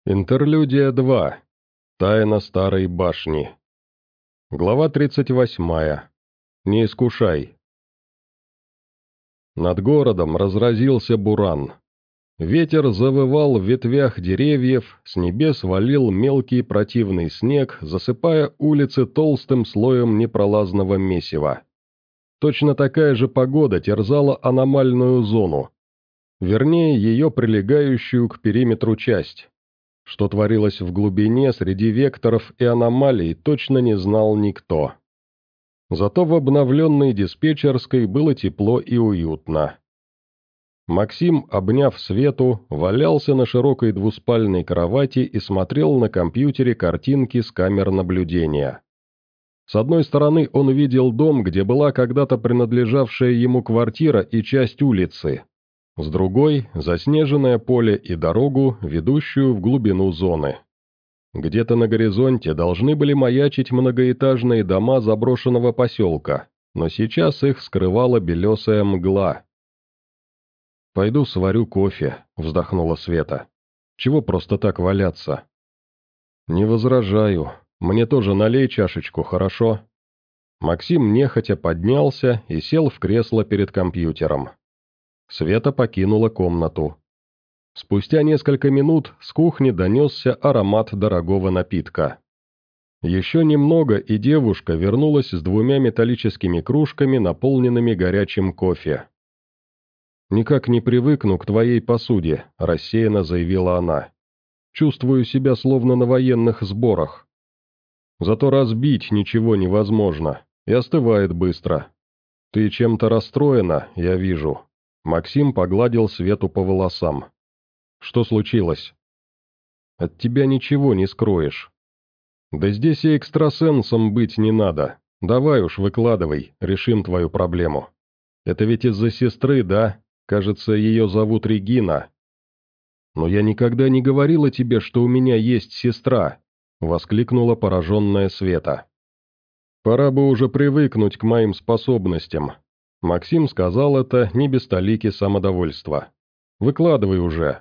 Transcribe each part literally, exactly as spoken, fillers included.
Интерлюдия два. Тайна старой башни. Глава тридцать восьмая. Не искушай. Над городом разразился буран. Ветер завывал в ветвях деревьев, с небес валил мелкий противный снег, засыпая улицы толстым слоем непролазного месива. Точно такая же погода терзала аномальную зону, вернее, ее прилегающую к периметру часть. Что творилось в глубине среди векторов и аномалий, точно не знал никто. Зато в обновленной диспетчерской было тепло и уютно. Максим, обняв Свету, валялся на широкой двуспальной кровати и смотрел на компьютере картинки с камер наблюдения. С одной стороны он видел дом, где была когда-то принадлежавшая ему квартира и часть улицы. С другой – заснеженное поле и дорогу, ведущую в глубину зоны. Где-то на горизонте должны были маячить многоэтажные дома заброшенного поселка, но сейчас их скрывала белесая мгла. «Пойду сварю кофе», – вздохнула Света. «Чего просто так валяться?» «Не возражаю. Мне тоже налей чашечку, хорошо?» Максим нехотя поднялся и сел в кресло перед компьютером. Света покинула комнату. Спустя несколько минут с кухни донесся аромат дорогого напитка. Еще немного, и девушка вернулась с двумя металлическими кружками, наполненными горячим кофе. «Никак не привыкну к твоей посуде», – рассеянно заявила она. «Чувствую себя словно на военных сборах. Зато разбить ничего невозможно, и остывает быстро. Ты чем-то расстроена, я вижу». Максим погладил Свету по волосам. «Что случилось?» «От тебя ничего не скроешь». «Да здесь и экстрасенсом быть не надо. Давай уж, выкладывай, решим твою проблему. Это ведь из-за сестры, да? Кажется, ее зовут Регина». «Но я никогда не говорила тебе, что у меня есть сестра», — воскликнула пораженная Света. «Пора бы уже привыкнуть к моим способностям». Максим сказал это не без толики самодовольства. «Выкладывай уже».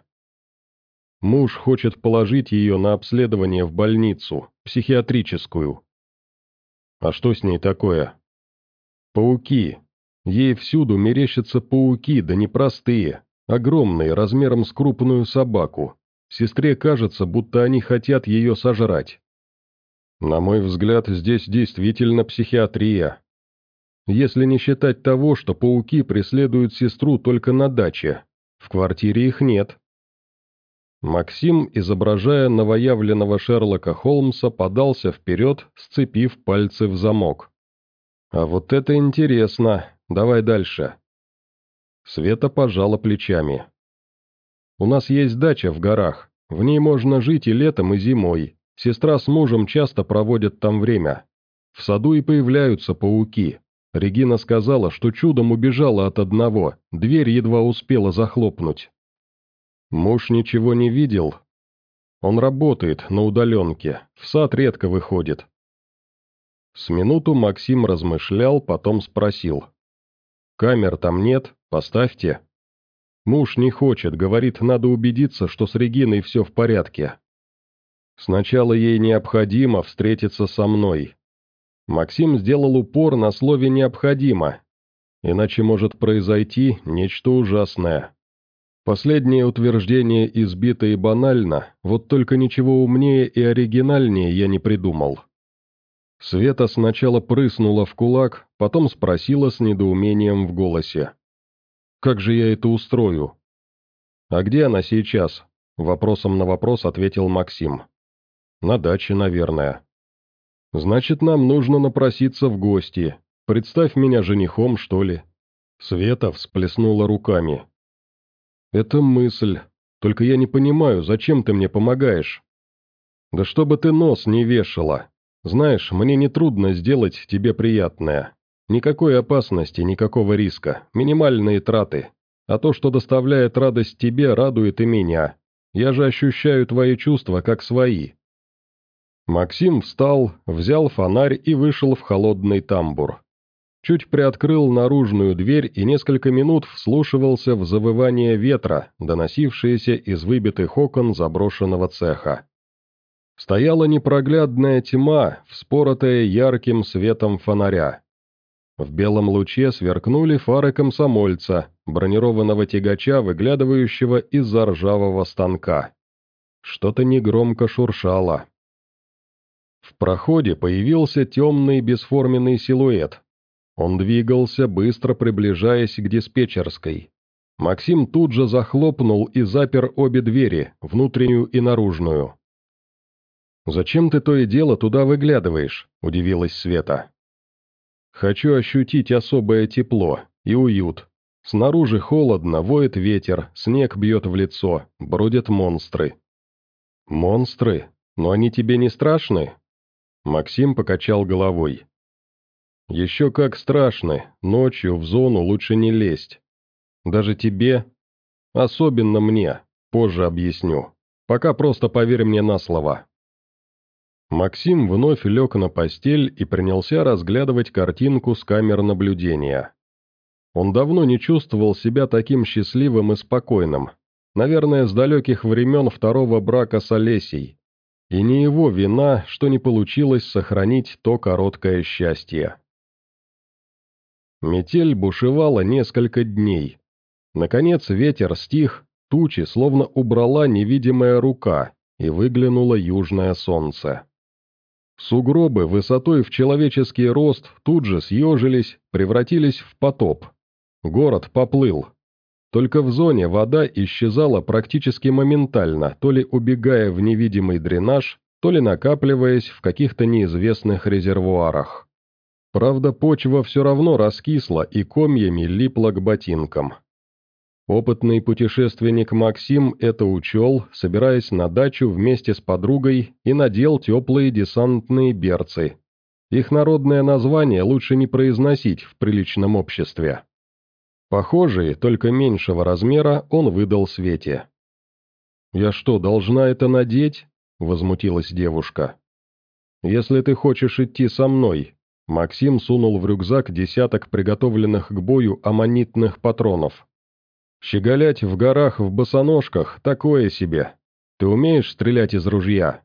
Муж хочет положить ее на обследование в больницу, психиатрическую. А что с ней такое? Пауки. Ей всюду мерещатся пауки, да не простые, огромные, размером с крупную собаку. Сестре кажется, будто они хотят ее сожрать. На мой взгляд, здесь действительно психиатрия. Если не считать того, что пауки преследуют сестру только на даче. В квартире их нет. Максим, изображая новоявленного Шерлока Холмса, подался вперед, сцепив пальцы в замок. «А вот это интересно. Давай дальше». Света пожала плечами. «У нас есть дача в горах. В ней можно жить и летом, и зимой. Сестра с мужем часто проводят там время. В саду и появляются пауки. Регина сказала, что чудом убежала от одного, дверь едва успела захлопнуть. Муж ничего не видел. Он работает на удаленке, в сад редко выходит». С минуту Максим размышлял, потом спросил. «Камер там нет, поставьте». Муж не хочет, говорит, надо убедиться, что с Региной все в порядке. Сначала ей необходимо встретиться со мной. Максим сделал упор на слове «необходимо», иначе может произойти нечто ужасное. Последнее утверждение избито и банально, вот только ничего умнее и оригинальнее я не придумал. Света сначала прыснула в кулак, потом спросила с недоумением в голосе. «Как же я это устрою?» «А где она сейчас?» – вопросом на вопрос ответил Максим. «На даче, наверное». «Значит, нам нужно напроситься в гости. Представь меня женихом, что ли?» Света всплеснула руками. «Это мысль. Только я не понимаю, зачем ты мне помогаешь?» «Да чтобы ты нос не вешала. Знаешь, мне нетрудно сделать тебе приятное. Никакой опасности, никакого риска, минимальные траты. А то, что доставляет радость тебе, радует и меня. Я же ощущаю твои чувства как свои». Максим встал, взял фонарь и вышел в холодный тамбур. Чуть приоткрыл наружную дверь и несколько минут вслушивался в завывание ветра, доносившееся из выбитых окон заброшенного цеха. Стояла непроглядная тьма, вспоротая ярким светом фонаря. В белом луче сверкнули фары комсомольца, бронированного тягача, выглядывающего из-за ржавого станка. Что-то негромко шуршало. В проходе появился темный бесформенный силуэт. Он двигался, быстро приближаясь к диспетчерской. Максим тут же захлопнул и запер обе двери, внутреннюю и наружную. «Зачем ты то и дело туда выглядываешь?» – удивилась Света. «Хочу ощутить особое тепло и уют. Снаружи холодно, воет ветер, снег бьет в лицо, бродят монстры». «Монстры? Но они тебе не страшны?» Максим покачал головой. «Еще как страшны, ночью в зону лучше не лезть. Даже тебе? Особенно мне, позже объясню. Пока просто поверь мне на слово». Максим вновь лег на постель и принялся разглядывать картинку с камер наблюдения. Он давно не чувствовал себя таким счастливым и спокойным, наверное, с далеких времен второго брака с Олесей. И не его вина, что не получилось сохранить то короткое счастье. Метель бушевала несколько дней. Наконец ветер стих, тучи словно убрала невидимая рука, и выглянуло южное солнце. Сугробы высотой в человеческий рост тут же съежились, превратились в потоп. Город поплыл. Только в зоне вода исчезала практически моментально, то ли убегая в невидимый дренаж, то ли накапливаясь в каких-то неизвестных резервуарах. Правда, почва все равно раскисла и комьями липла к ботинкам. Опытный путешественник Максим это учел, собираясь на дачу вместе с подругой, и надел теплые десантные берцы. Их народное название лучше не произносить в приличном обществе. Похожие, только меньшего размера, он выдал Свете. «Я что, должна это надеть?» – возмутилась девушка. «Если ты хочешь идти со мной». Максим сунул в рюкзак десяток приготовленных к бою аммонитных патронов. «Щеголять в горах в босоножках – такое себе. Ты умеешь стрелять из ружья?»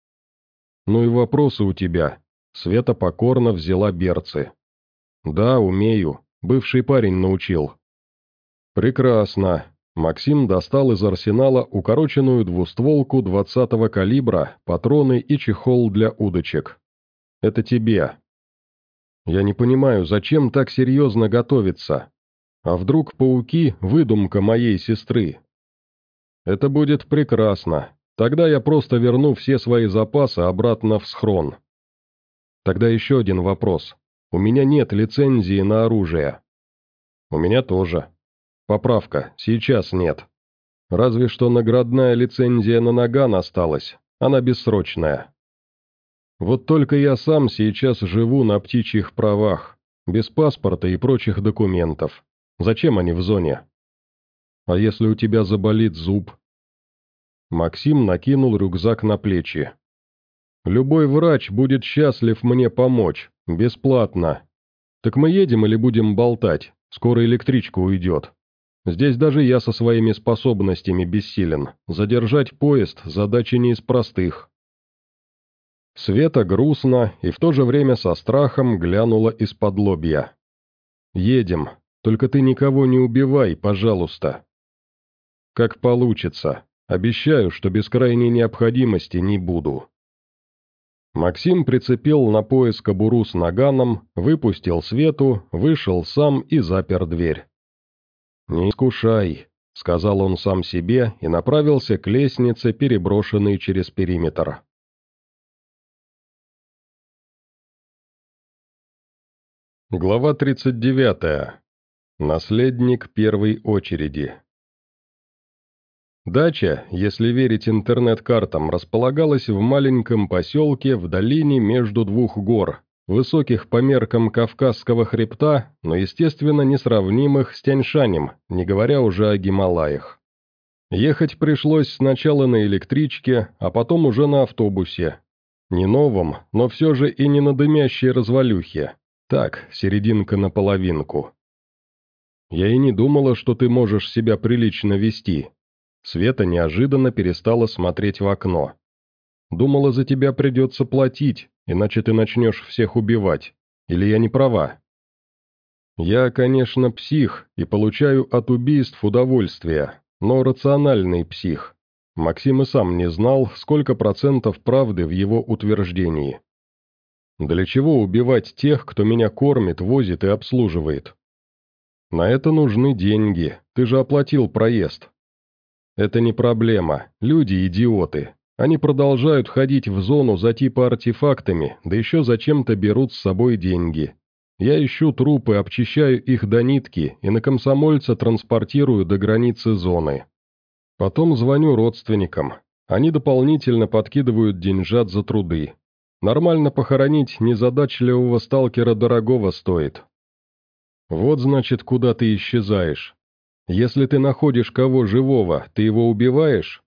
«Ну и вопросы у тебя». Света покорно взяла берцы. «Да, умею. Бывший парень научил». «Прекрасно». Максим достал из арсенала укороченную двустволку двадцатого калибра, патроны и чехол для удочек. «Это тебе». «Я не понимаю, зачем так серьезно готовиться? А вдруг пауки – выдумка моей сестры?» «Это будет прекрасно. Тогда я просто верну все свои запасы обратно в схрон». «Тогда еще один вопрос. У меня нет лицензии на оружие». «У меня тоже. Поправка, сейчас нет. Разве что наградная лицензия на наган осталась, она бессрочная. Вот только я сам сейчас живу на птичьих правах, без паспорта и прочих документов. Зачем они в зоне? А если у тебя заболит зуб?» Максим накинул рюкзак на плечи. «Любой врач будет счастлив мне помочь, бесплатно. Так мы едем или будем болтать? Скоро электричка уйдет. Здесь даже я со своими способностями бессилен. Задержать поезд – задача не из простых». Света грустно и в то же время со страхом глянула из-под лобья. «Едем, только ты никого не убивай, пожалуйста». «Как получится. Обещаю, что без крайней необходимости не буду». Максим прицепил на пояс кобуру с наганом, выпустил Свету, вышел сам и запер дверь. «Не искушай», — сказал он сам себе и направился к лестнице, переброшенной через периметр. Глава тридцать девятая. Наследник первой очереди. Дача, если верить интернет-картам, располагалась в маленьком поселке в долине между двух гор, высоких по меркам Кавказского хребта, но, естественно, несравнимых с Тянь-Шанем, не говоря уже о Гималаях. Ехать пришлось сначала на электричке, а потом уже на автобусе. Не новом, но все же и не на дымящей развалюхе. Так, серединка на половинку. Я и не думала, что ты можешь себя прилично вести. Света неожиданно перестала смотреть в окно. Думала, за тебя придется платить, иначе ты начнешь всех убивать. Или я не права? Я, конечно, псих и получаю от убийств удовольствие, но рациональный псих. Максим и сам не знал, сколько процентов правды в его утверждении. Для чего убивать тех, кто меня кормит, возит и обслуживает? На это нужны деньги, ты же оплатил проезд. Это не проблема, люди идиоты. Они продолжают ходить в зону за типа артефактами, да еще зачем-то берут с собой деньги. Я ищу трупы, обчищаю их до нитки и на комсомольца транспортирую до границы зоны. Потом звоню родственникам. Они дополнительно подкидывают деньжат за труды. Нормально похоронить незадачливого сталкера дорогого стоит. Вот значит, куда ты исчезаешь. Если ты находишь кого живого, ты его убиваешь?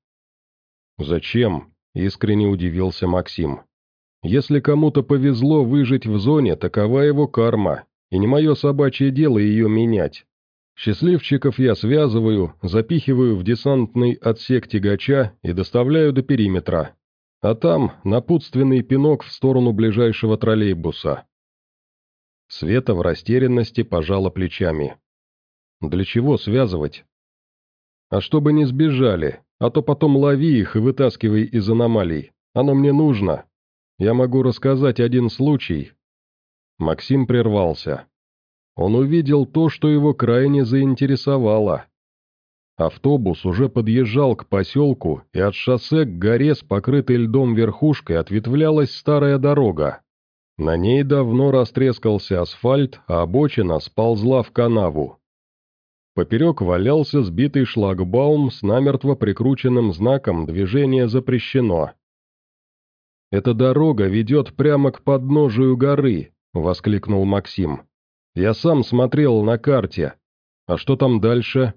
Зачем? Искренне удивился Максим. Если кому-то повезло выжить в зоне, такова его карма, и не мое собачье дело ее менять. Счастливчиков я связываю, запихиваю в десантный отсек тягача и доставляю до периметра. А там напутственный пинок в сторону ближайшего троллейбуса. Света в растерянности пожала плечами. Для чего связывать? А чтобы не сбежали, а то потом лови их и вытаскивай из аномалий. Оно мне нужно. Я могу рассказать один случай. Максим прервался. Он увидел то, что его крайне заинтересовало. Автобус уже подъезжал к поселку, и от шоссе к горе с покрытой льдом верхушкой ответвлялась старая дорога. На ней давно растрескался асфальт, а обочина сползла в канаву. Поперек валялся сбитый шлагбаум с намертво прикрученным знаком «Движение запрещено». «Эта дорога ведет прямо к подножию горы», — воскликнул Максим. «Я сам смотрел на карте. А что там дальше?»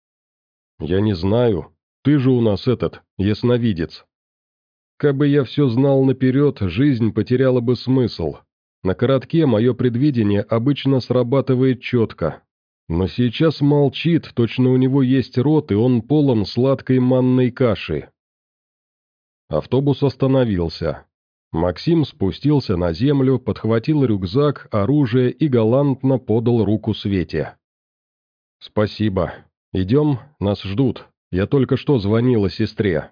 «Я не знаю. Ты же у нас этот, ясновидец». «Кабы я все знал наперед, жизнь потеряла бы смысл. На коротке мое предвидение обычно срабатывает четко. Но сейчас молчит, точно у него есть рот, и он полон сладкой манной каши». Автобус остановился. Максим спустился на землю, подхватил рюкзак, оружие и галантно подал руку Свете. «Спасибо. Идем, нас ждут. Я только что звонила сестре».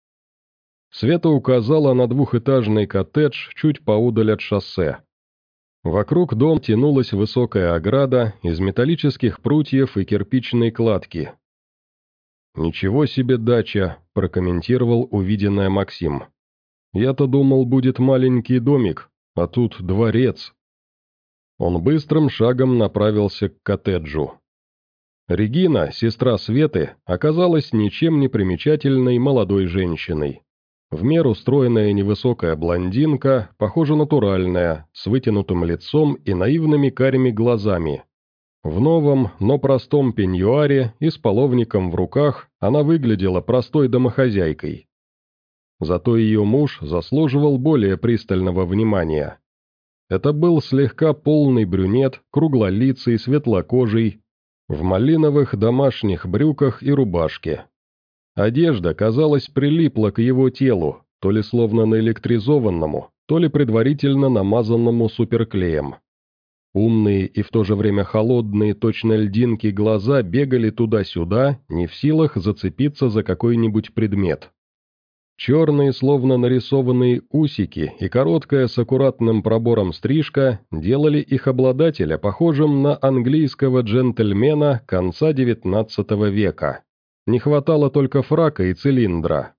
Света указала на двухэтажный коттедж чуть поудаль от шоссе. Вокруг дома тянулась высокая ограда из металлических прутьев и кирпичной кладки. «Ничего себе дача», – прокомментировал увиденное Максим. «Я-то думал, будет маленький домик, а тут дворец». Он быстрым шагом направился к коттеджу. Регина, сестра Светы, оказалась ничем не примечательной молодой женщиной. В меру стройная невысокая блондинка, похоже натуральная, с вытянутым лицом и наивными карими глазами. В новом, но простом пеньюаре и с половником в руках она выглядела простой домохозяйкой. Зато ее муж заслуживал более пристального внимания. Это был слегка полный брюнет, круглолицый, светлокожий, в малиновых домашних брюках и рубашке. Одежда, казалось, прилипла к его телу, то ли словно наэлектризованному, то ли предварительно намазанному суперклеем. Умные и в то же время холодные, точно льдинки глаза бегали туда-сюда, не в силах зацепиться за какой-нибудь предмет. Черные, словно нарисованные усики и короткая с аккуратным пробором стрижка делали их обладателя похожим на английского джентльмена конца девятнадцатого века. Не хватало только фрака и цилиндра.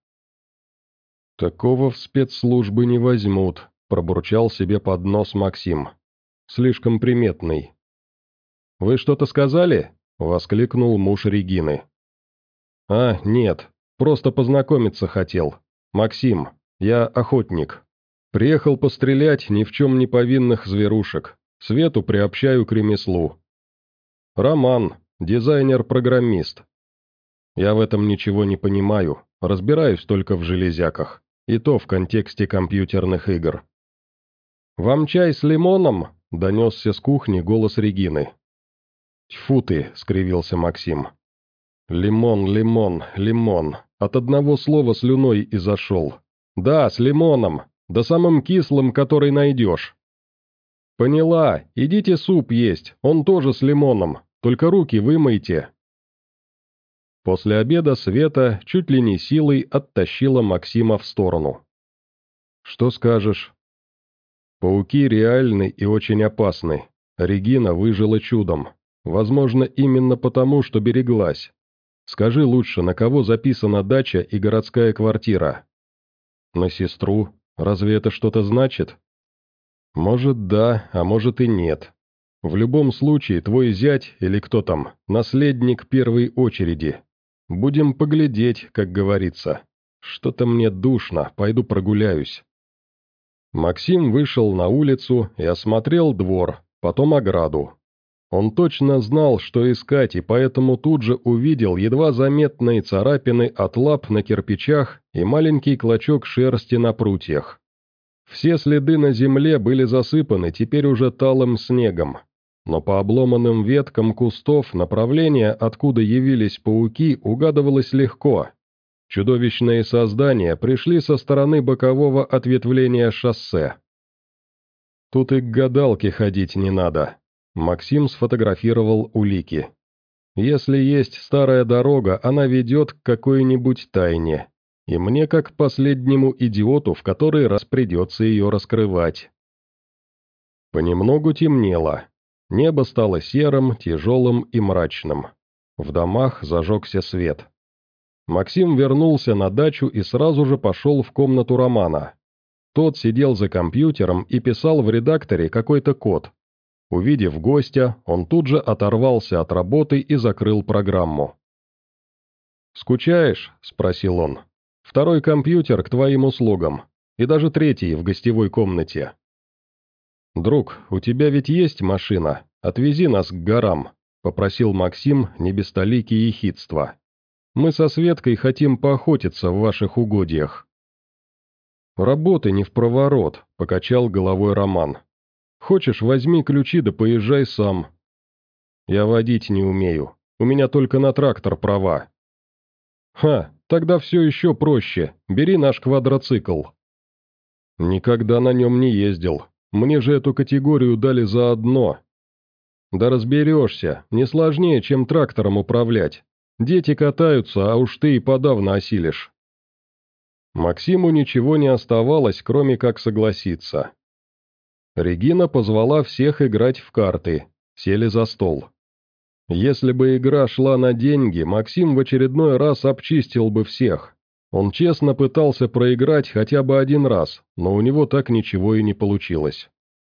«Такого в спецслужбы не возьмут», – пробурчал себе под нос Максим. «Слишком приметный». «Вы что-то сказали?» – воскликнул муж Регины. «А, нет, просто познакомиться хотел. Максим, я охотник. Приехал пострелять ни в чем не повинных зверушек. Свету приобщаю к ремеслу. Роман, дизайнер-программист. Я в этом ничего не понимаю, разбираюсь только в железяках, и то в контексте компьютерных игр». «Вам чай с лимоном?» – донесся с кухни голос Регины. «Тьфу ты!» — скривился Максим. «Лимон, лимон, лимон. От одного слова слюной и зашел. Да, с лимоном, да самым кислым, который найдешь». «Поняла, идите суп есть, он тоже с лимоном, только руки вымойте». После обеда Света чуть ли не силой оттащила Максима в сторону. «Что скажешь?» «Пауки реальны и очень опасны. Регина выжила чудом. Возможно, именно потому, что береглась. Скажи лучше, на кого записана дача и городская квартира?» «На сестру. Разве это что-то значит?» «Может, да, а может и нет. В любом случае, твой зять, или кто там, наследник первой очереди. Будем поглядеть, как говорится. Что-то мне душно, пойду прогуляюсь». Максим вышел на улицу и осмотрел двор, потом ограду. Он точно знал, что искать, и поэтому тут же увидел едва заметные царапины от лап на кирпичах и маленький клочок шерсти на прутьях. Все следы на земле были засыпаны теперь уже талым снегом, но по обломанным веткам кустов направление, откуда явились пауки, угадывалось легко. Чудовищные создания пришли со стороны бокового ответвления шоссе. Тут и к гадалке ходить не надо. Максим сфотографировал улики. Если есть старая дорога, она ведет к какой-нибудь тайне. И мне, как последнему идиоту, в который раз придется ее раскрывать. Понемногу темнело. Небо стало серым, тяжелым и мрачным. В домах зажегся свет. Максим вернулся на дачу и сразу же пошел в комнату Романа. Тот сидел за компьютером и писал в редакторе какой-то код. Увидев гостя, он тут же оторвался от работы и закрыл программу. «Скучаешь?» – спросил он. «Второй компьютер к твоим услугам, и даже третий в гостевой комнате». «Друг, у тебя ведь есть машина? Отвези нас к горам», – попросил Максим не без толики ехидства. «Мы со Светкой хотим поохотиться в ваших угодьях». «Работы не впроворот», – покачал головой Роман. «Хочешь, возьми ключи да поезжай сам». «Я водить не умею, у меня только на трактор права». «Ха, тогда все еще проще, бери наш квадроцикл». «Никогда на нем не ездил, мне же эту категорию дали заодно». «Да разберешься, не сложнее, чем трактором управлять. Дети катаются, а уж ты и подавно осилишь». Максиму ничего не оставалось, кроме как согласиться. Регина позвала всех играть в карты, сели за стол. Если бы игра шла на деньги, Максим в очередной раз обчистил бы всех. Он честно пытался проиграть хотя бы один раз, но у него так ничего и не получилось.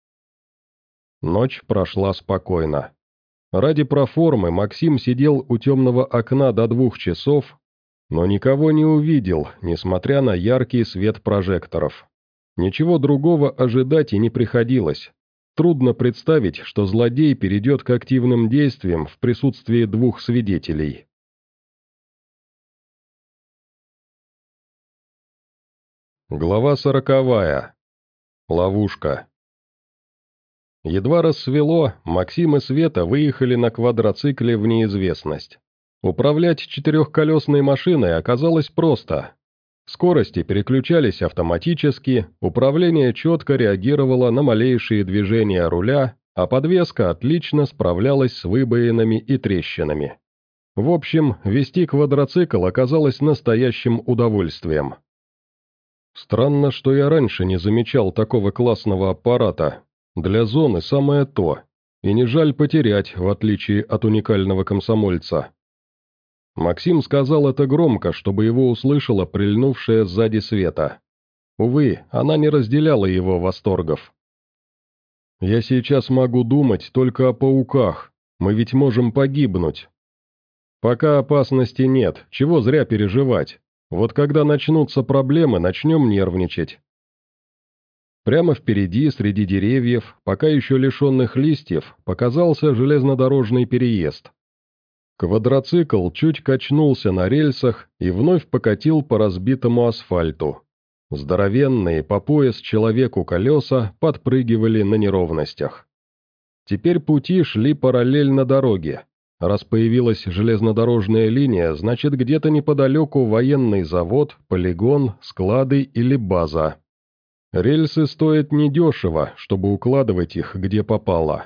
Ночь прошла спокойно. Ради проформы Максим сидел у темного окна до двух часов, но никого не увидел, несмотря на яркий свет прожекторов. Ничего другого ожидать и не приходилось. Трудно представить, что злодей перейдет к активным действиям в присутствии двух свидетелей. Глава сороковая. Ловушка. Едва рассвело, Максим и Света выехали на квадроцикле в неизвестность. Управлять четырехколесной машиной оказалось просто. Скорости переключались автоматически, управление четко реагировало на малейшие движения руля, а подвеска отлично справлялась с выбоинами и трещинами. В общем, вести квадроцикл оказалось настоящим удовольствием. Странно, что я раньше не замечал такого классного аппарата. Для зоны самое то, и не жаль потерять, в отличие от уникального комсомольца. Максим сказал это громко, чтобы его услышала прильнувшая сзади Света. Увы, она не разделяла его восторгов. «Я сейчас могу думать только о пауках, мы ведь можем погибнуть». «Пока опасности нет, чего зря переживать. Вот когда начнутся проблемы, начнем нервничать». Прямо впереди, среди деревьев, пока еще лишенных листьев, показался железнодорожный переезд. Квадроцикл чуть качнулся на рельсах и вновь покатил по разбитому асфальту. Здоровенные по пояс человеку колеса подпрыгивали на неровностях. Теперь пути шли параллельно дороге. Раз появилась железнодорожная линия, значит где-то неподалеку военный завод, полигон, склады или база. Рельсы стоят недешево, чтобы укладывать их где попало.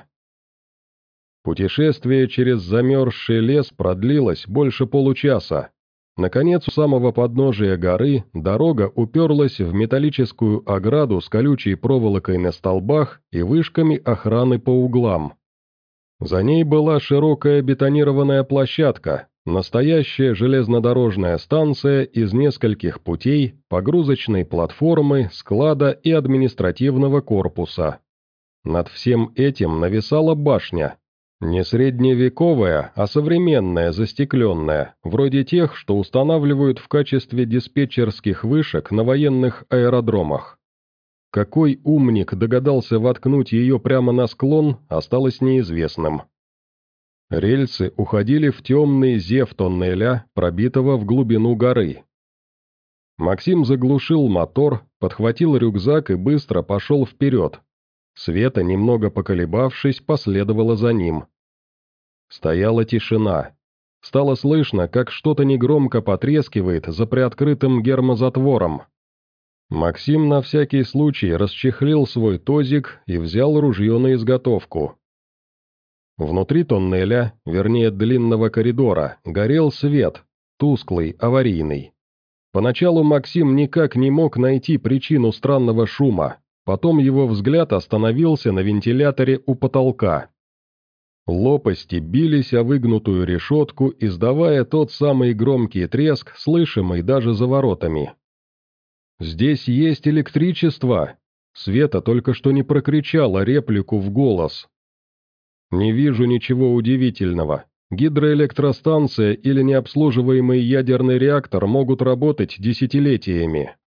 Путешествие через замерзший лес продлилось больше получаса. Наконец, у самого подножия горы дорога уперлась в металлическую ограду с колючей проволокой на столбах и вышками охраны по углам. За ней была широкая бетонированная площадка, настоящая железнодорожная станция из нескольких путей, погрузочной платформы, склада и административного корпуса. Над всем этим нависала башня. Не средневековая, а современная, застекленная, вроде тех, что устанавливают в качестве диспетчерских вышек на военных аэродромах. Какой умник догадался воткнуть ее прямо на склон, осталось неизвестным. Рельсы уходили в темный зев тоннеля, пробитого в глубину горы. Максим заглушил мотор, подхватил рюкзак и быстро пошел вперед. Света, немного поколебавшись, последовала за ним. Стояла тишина. Стало слышно, как что-то негромко потрескивает за приоткрытым гермозатвором. Максим на всякий случай расчехлил свой тозик и взял ружье на изготовку. Внутри тоннеля, вернее длинного коридора, горел свет, тусклый, аварийный. Поначалу Максим никак не мог найти причину странного шума, потом его взгляд остановился на вентиляторе у потолка. Лопасти бились о выгнутую решетку, издавая тот самый громкий треск, слышимый даже за воротами. «Здесь есть электричество!» Света только что не прокричала реплику в голос. «Не вижу ничего удивительного. Гидроэлектростанция или необслуживаемый ядерный реактор могут работать десятилетиями».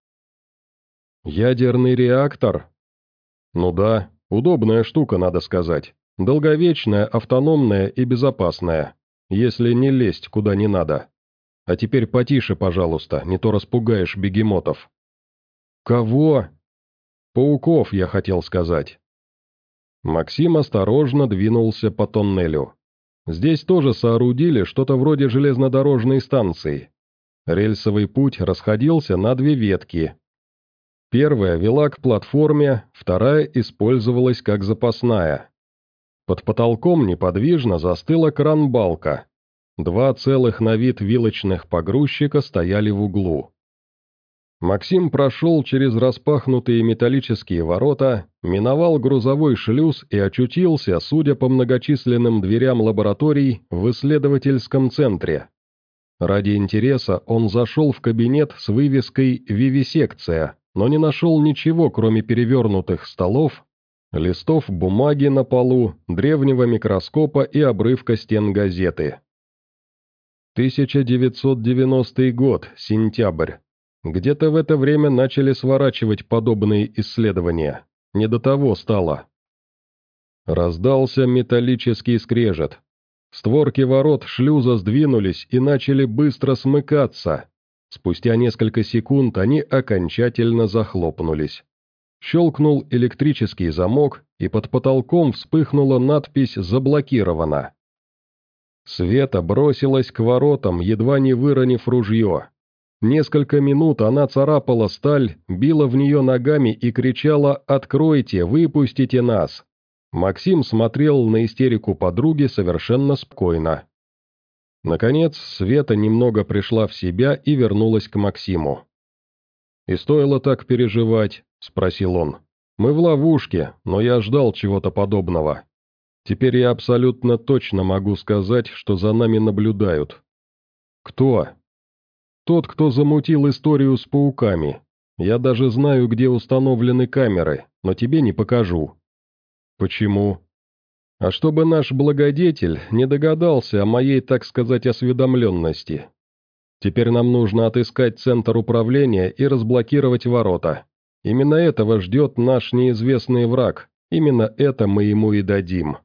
«Ядерный реактор?» «Ну да, удобная штука, надо сказать. Долговечная, автономная и безопасная, если не лезть куда не надо. А теперь потише, пожалуйста, не то распугаешь бегемотов». «Кого?» «Пауков, я хотел сказать». Максим осторожно двинулся по тоннелю. Здесь тоже соорудили что-то вроде железнодорожной станции. Рельсовый путь расходился на две ветки. Первая вела к платформе, вторая использовалась как запасная. Под потолком неподвижно застыла кран-балка. Два целых на вид вилочных погрузчика стояли в углу. Максим прошел через распахнутые металлические ворота, миновал грузовой шлюз и очутился, судя по многочисленным дверям лабораторий, в исследовательском центре. Ради интереса он зашел в кабинет с вывеской «Вивисекция», но не нашел ничего, кроме перевернутых столов, листов бумаги на полу, древнего микроскопа и обрывка стен газеты. тысяча девятьсот девяностый год, сентябрь. Где-то в это время начали сворачивать подобные исследования. Не до того стало. Раздался металлический скрежет. Створки ворот шлюза сдвинулись и начали быстро смыкаться. Спустя несколько секунд они окончательно захлопнулись. Щелкнул электрический замок, и под потолком вспыхнула надпись «Заблокировано». Света бросилась к воротам, едва не выронив ружье. Несколько минут она царапала сталь, била в нее ногами и кричала «Откройте, выпустите нас!». Максим смотрел на истерику подруги совершенно спокойно. Наконец, Света немного пришла в себя и вернулась к Максиму. «И стоило так переживать?» – спросил он. «Мы в ловушке, но я ждал чего-то подобного. Теперь я абсолютно точно могу сказать, что за нами наблюдают». «Кто?» «Тот, кто замутил историю с пауками. Я даже знаю, где установлены камеры, но тебе не покажу». «Почему?» «А чтобы наш благодетель не догадался о моей, так сказать, осведомленности. Теперь нам нужно отыскать центр управления и разблокировать ворота. Именно этого ждет наш неизвестный враг, именно это мы ему и дадим».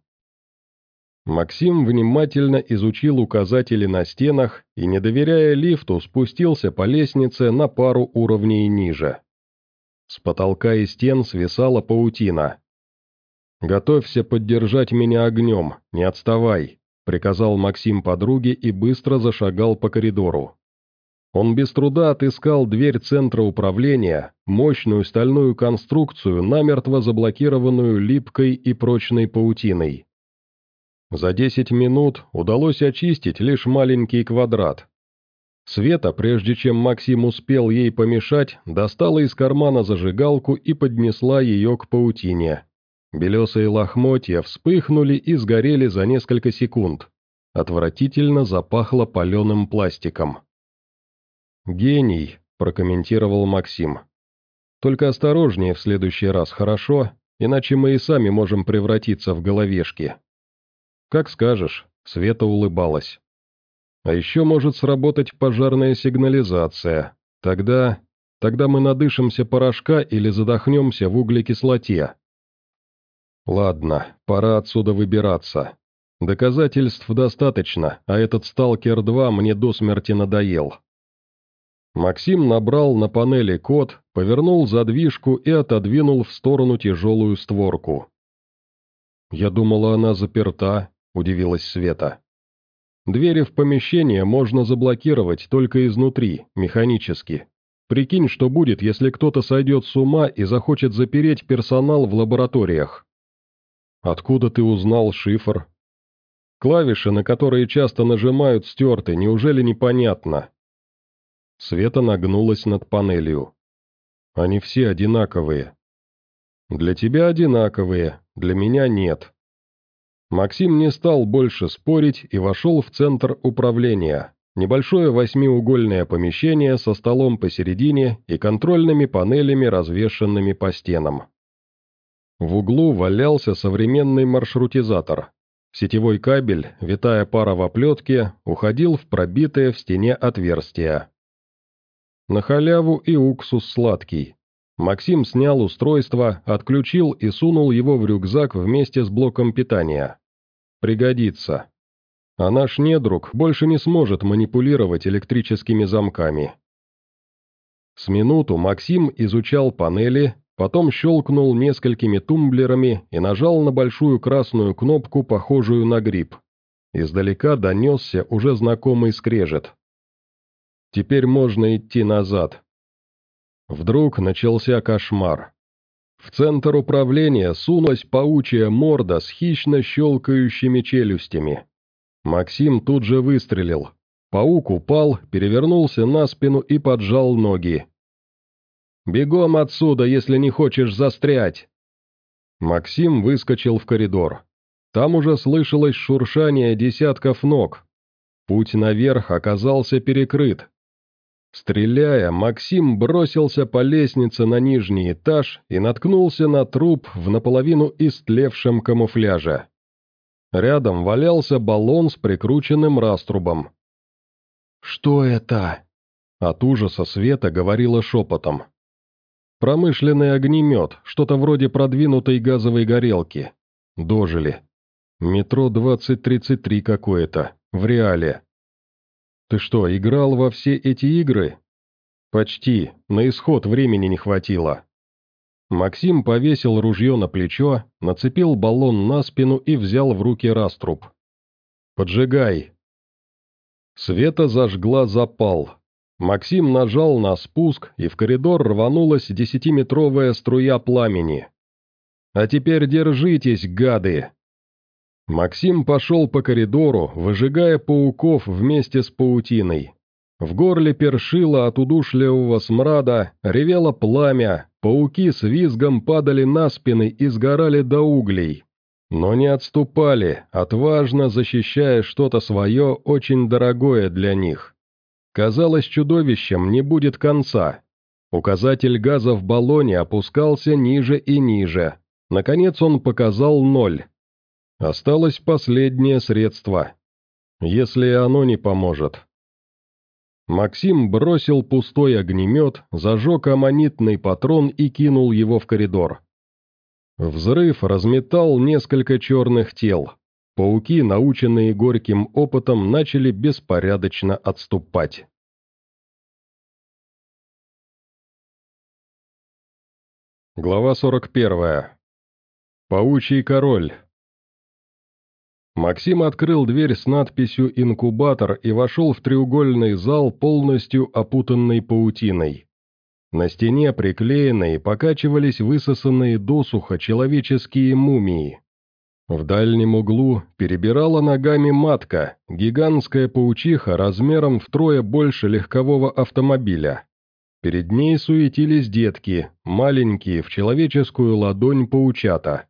Максим внимательно изучил указатели на стенах и, не доверяя лифту, спустился по лестнице на пару уровней ниже. С потолка и стен свисала паутина. «Готовься поддержать меня огнем, не отставай», — приказал Максим подруге и быстро зашагал по коридору. Он без труда отыскал дверь центра управления, мощную стальную конструкцию, намертво заблокированную липкой и прочной паутиной. За десять минут удалось очистить лишь маленький квадрат. Света, прежде чем Максим успел ей помешать, достала из кармана зажигалку и поднесла ее к паутине. Белесые лохмотья вспыхнули и сгорели за несколько секунд. Отвратительно запахло паленым пластиком. «Гений», — прокомментировал Максим. «Только осторожнее в следующий раз, хорошо? Иначе мы и сами можем превратиться в головешки». «Как скажешь», — Света улыбалась. «А еще может сработать пожарная сигнализация. Тогда... тогда мы надышимся порошка или задохнемся в углекислоте». «Ладно, пора отсюда выбираться. Доказательств достаточно, а этот «Сталкер-два» мне до смерти надоел». Максим набрал на панели код, повернул задвижку и отодвинул в сторону тяжелую створку. «Я думала, она заперта», — удивилась Света. «Двери в помещение можно заблокировать только изнутри, механически. Прикинь, что будет, если кто-то сойдет с ума и захочет запереть персонал в лабораториях». «Откуда ты узнал шифр?» «Клавиши, на которые часто нажимают, стерты, неужели непонятно?» Света нагнулась над панелью. «Они все одинаковые». «Для тебя одинаковые, для меня нет». Максим не стал больше спорить и вошел в центр управления. Небольшое восьмиугольное помещение со столом посередине и контрольными панелями, развешанными по стенам. В углу валялся современный маршрутизатор. Сетевой кабель, витая пара в оплетке, уходил в пробитое в стене отверстие. На халяву и уксус сладкий. Максим снял устройство, отключил и сунул его в рюкзак вместе с блоком питания. Пригодится. А наш недруг больше не сможет манипулировать электрическими замками. С минуту Максим изучал панели, потом щелкнул несколькими тумблерами и нажал на большую красную кнопку, похожую на гриб. Издалека донесся уже знакомый скрежет. Теперь можно идти назад. Вдруг начался кошмар. В центр управления сунулась паучья морда с хищно щелкающими челюстями. Максим тут же выстрелил. Паук упал, перевернулся на спину и поджал ноги. «Бегом отсюда, если не хочешь застрять!» Максим выскочил в коридор. Там уже слышалось шуршание десятков ног. Путь наверх оказался перекрыт. Стреляя, Максим бросился по лестнице на нижний этаж и наткнулся на труп в наполовину истлевшем камуфляже. Рядом валялся баллон с прикрученным раструбом. «Что это?» От ужаса Света говорила шепотом. «Промышленный огнемет, что-то вроде продвинутой газовой горелки. Дожили. Метро двадцать тридцать три какое-то, в реале». «Ты что, играл во все эти игры?» «Почти, на исход времени не хватило». Максим повесил ружье на плечо, нацепил баллон на спину и взял в руки раструб. «Поджигай!» Света зажгла запал. Максим нажал на спуск, и в коридор рванулась десятиметровая струя пламени. «А теперь держитесь, гады!» Максим пошел по коридору, выжигая пауков вместе с паутиной. В горле першило от удушливого смрада, ревело пламя, пауки с визгом падали на спины и сгорали до углей. Но не отступали, отважно защищая что-то свое, очень дорогое для них. Казалось, чудовищем не будет конца. Указатель газа в баллоне опускался ниже и ниже. Наконец он показал ноль. Осталось последнее средство. Если и оно не поможет. Максим бросил пустой огнемет, зажег аммонитный патрон и кинул его в коридор. Взрыв разметал несколько черных тел. Пауки, наученные горьким опытом, начали беспорядочно отступать. Глава сорок первая. Паучий король. Максим открыл дверь с надписью «Инкубатор» и вошел в треугольный зал, полностью опутанный паутиной. На стене приклеенные покачивались высосанные досуха человеческие мумии. В дальнем углу перебирала ногами матка, гигантская паучиха размером втрое больше легкового автомобиля. Перед ней суетились детки, маленькие в человеческую ладонь паучата.